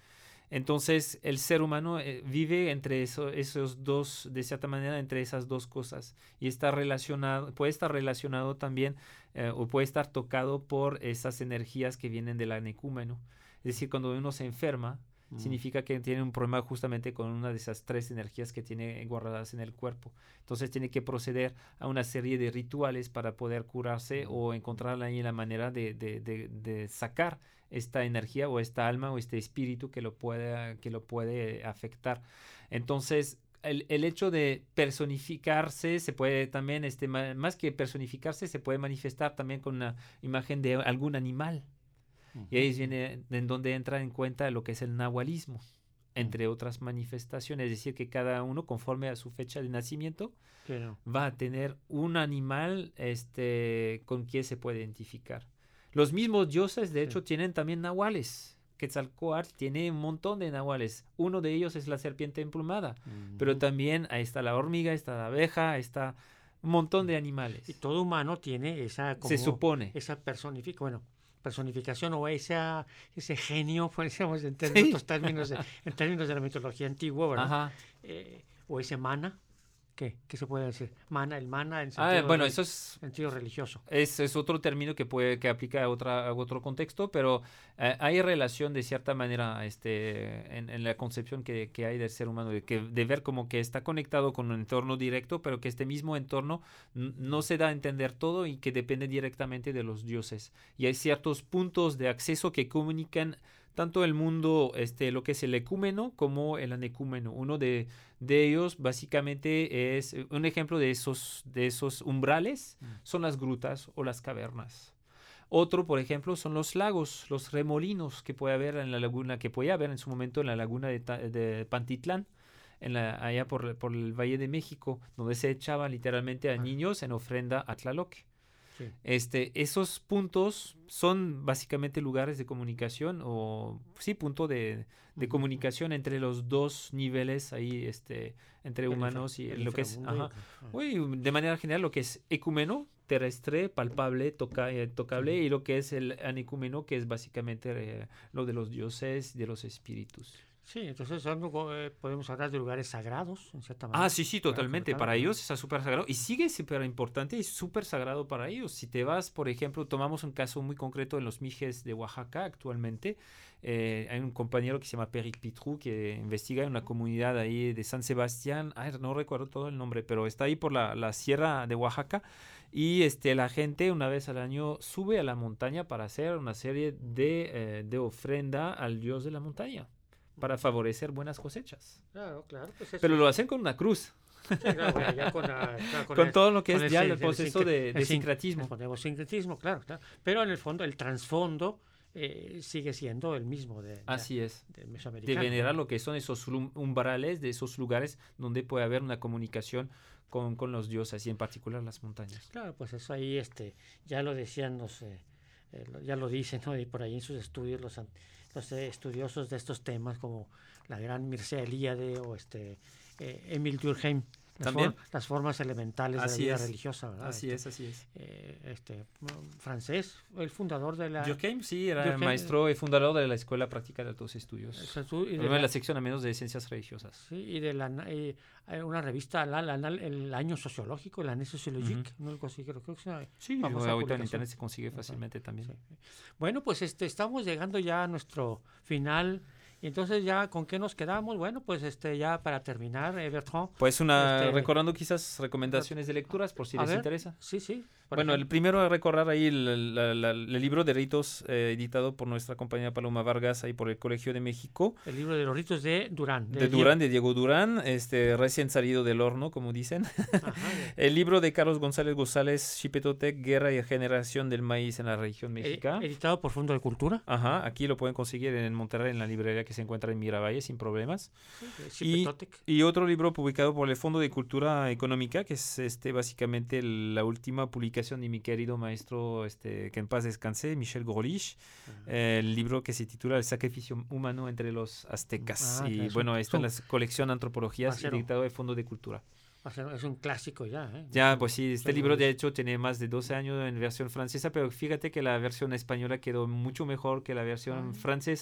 Entonces, el ser humano eh, vive entre eso, esos dos, de cierta manera, entre esas dos cosas. Y está relacionado, puede estar relacionado también, eh, o puede estar tocado por esas energías que vienen del anecúmeno. Es decir, cuando uno se enferma, mm. significa que tiene un problema justamente con una de esas tres energías que tiene guardadas en el cuerpo. Entonces, tiene que proceder a una serie de rituales para poder curarse mm. o encontrar ahí la manera de, de, de, de sacar esta energía o esta alma o este espíritu que lo puede, que lo puede afectar. Entonces, el, el hecho de personificarse se puede también, este, más que personificarse, se puede manifestar también con una imagen de algún animal. Uh-huh. Y ahí viene en donde entra en cuenta lo que es el nahualismo, entre uh-huh. otras manifestaciones. Es decir, que cada uno, conforme a su fecha de nacimiento, claro. va a tener un animal este, con quien se puede identificar. Los mismos dioses, de hecho, sí. tienen también nahuales. Quetzalcóatl tiene un montón de nahuales. Uno de ellos es la serpiente emplumada. Uh-huh. Pero también ahí está la hormiga, está la abeja, está un montón de animales. Y todo humano tiene esa... Como, se supone. Esa personificación, bueno, personificación o esa, ese genio, decíamos en, ¿Sí? otros términos de, en términos de la mitología antigua, ¿verdad? Ajá. Eh, o ese mana. ¿Qué? ¿Qué se puede decir? Mana, el mana en sentido, ah, bueno, de, eso es, sentido religioso. Es, es otro término que puede que aplica a, otra, a otro contexto, pero eh, hay relación de cierta manera este, en, en la concepción que, que hay del ser humano, de, que, de ver como que está conectado con un entorno directo, pero que este mismo entorno n- no se da a entender todo y que depende directamente de los dioses. Y hay ciertos puntos de acceso que comunican tanto el mundo, este, lo que es el ecúmeno como el anecúmeno. Uno de, de ellos básicamente es un ejemplo de esos, de esos umbrales, mm. son las grutas o las cavernas. Otro, por ejemplo, son los lagos, los remolinos que puede haber en la laguna, que puede haber en su momento en la laguna de, de Pantitlán, en la, allá por, por el Valle de México, donde se echaba literalmente a niños en ofrenda a Tlaloc. Sí. Este, esos puntos son básicamente lugares de comunicación o sí, punto de, de uh-huh. comunicación entre los dos niveles ahí, este, entre el humanos y lo que es, ajá, uy, de manera general lo que es ecúmeno, terrestre, palpable, toca, eh, tocable, sí. y lo que es el anecúmeno, que es básicamente eh, lo de los dioses, de los espíritus. Sí, entonces algo, eh, podemos hablar de lugares sagrados, en cierta manera. Ah, sí, sí, totalmente. Para ellos es súper sagrado y sigue súper importante y súper sagrado para ellos. Si te vas, por ejemplo, tomamos un caso muy concreto en los Mijes de Oaxaca actualmente. Eh, hay un compañero que se llama Peric Pitrou que investiga en una comunidad ahí de San Sebastián. Ay, no recuerdo todo el nombre, pero está ahí por la, la sierra de Oaxaca. Y este, la gente una vez al año sube a la montaña para hacer una serie de, eh, de ofrenda al dios de la montaña, para favorecer buenas cosechas. Claro, claro. Pues eso. Pero lo hacen con una cruz. Sí, claro, bueno, ya con, la, claro, con, con el, todo lo que es el, ya el, el proceso el, de, el, de el sincretismo. El sincretismo, claro, claro. Pero en el fondo, el trasfondo eh, sigue siendo el mismo de, de, Así es. de mesoamericano. De venerar lo que son esos umbrales, de esos lugares donde puede haber una comunicación con, con los dioses y en particular las montañas. Claro, pues eso ahí este, ya lo decían los, eh, eh, ya lo dicen, ¿no? Y por ahí en sus estudios los, los eh, estudiosos de estos temas como la gran Mircea Eliade o este eh, Emil Durkheim, las, ¿También? For, las formas elementales así de la vida es. religiosa, ¿verdad? Así este, es, así es. Eh, este francés, el fundador de la... Durkheim, sí, era Durkheim, maestro y fundador de la Escuela Práctica de Altos Estudios. Y de la, la sección a menos de ciencias religiosas. Sí, y de la, y una revista, la, la, el año sociológico, la Année Sociologique, uh-huh. no algo así, creo que es una sí, ahorita en internet se consigue fácilmente uh-huh. también. Sí. Bueno, pues este, estamos llegando ya a nuestro final. Y entonces ya, ¿con qué nos quedamos? Bueno, pues este ya para terminar, eh, Bertrand. Pues una, este, recordando quizás recomendaciones de lecturas, por si les ver, interesa. Sí, sí. Bueno, ejemplo. El primero a recordar ahí el, el, el, el libro de ritos eh, editado por nuestra compañera Paloma Vargas, ahí por el Colegio de México. El libro de los ritos de Durán. De, de Durán, Diego. de Diego Durán, este, recién salido del horno, como dicen. Ajá, el libro de Carlos González González, Xipetotec, Guerra y Generación del Maíz en la región mexicana. Editado por Fondo de Cultura. Ajá, aquí lo pueden conseguir en Monterrey, en la librería que se encuentra en Miravalle, sin problemas. Sí, y, y otro libro publicado por el Fondo de Cultura Económica, que es este básicamente la última publicación de mi querido maestro, este, que en paz descanse, Michel Grolich, uh-huh. eh, el libro que se titula El sacrificio humano entre los aztecas. Ah, y claro, bueno, esto en la colección Antropologías, editado del Fondo de Cultura. Es un clásico ya, ¿eh? Ya, pues sí, este libro de hecho tiene más de doce años en versión francesa, pero fíjate que la versión española quedó mucho mejor que la versión ah. francesa.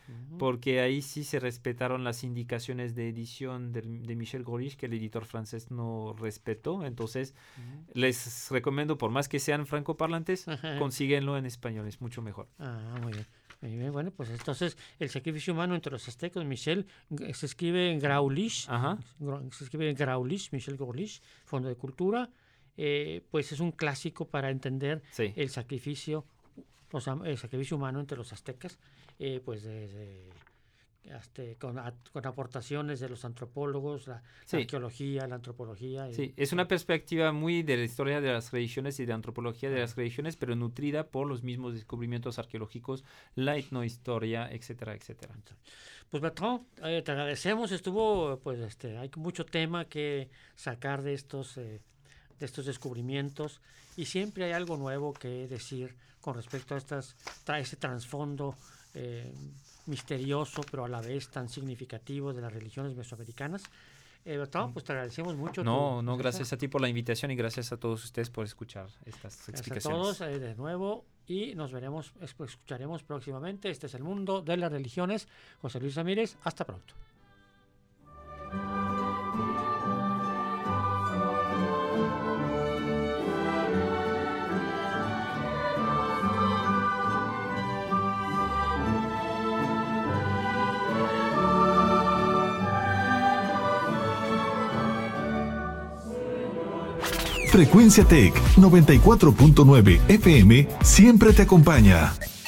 uh-huh. porque ahí sí se respetaron las indicaciones de edición de, de Michel Grolich, que el editor francés no respetó. Entonces, uh-huh. les recomiendo, por más que sean francoparlantes, uh-huh. consíguenlo en español, es mucho mejor. Ah, muy bien. Muy bien, bueno, pues entonces el sacrificio humano entre los aztecas, Michel, se escribe en Graulich, Ajá. se escribe en Graulich, Michel Grolich, Fondo de Cultura, eh, pues es un clásico para entender sí. el sacrificio, o sea, el sacrificio humano entre los aztecas, eh, pues desde Este, con, a, con aportaciones de los antropólogos, la, sí. la arqueología, la antropología. Y, sí, es una perspectiva muy de la historia de las religiones y de antropología de las religiones, pero nutrida por los mismos descubrimientos arqueológicos, la etnohistoria, etcétera, etcétera. Pues Bertrand, eh, te agradecemos, estuvo, pues este, hay mucho tema que sacar de estos, eh, de estos descubrimientos y siempre hay algo nuevo que decir con respecto a estas, a ese trasfondo eh, misterioso, pero a la vez tan significativo de las religiones mesoamericanas. Eh, Bertrand, pues te agradecemos mucho. No, tu, no, gracias a ti por la invitación y gracias a todos ustedes por escuchar estas gracias explicaciones. Gracias a todos eh, de nuevo y nos veremos, escucharemos próximamente. Este es El Mundo de las Religiones. José Luis Ramírez, hasta pronto. Frecuencia Tech noventa y cuatro punto nueve F M siempre te acompaña.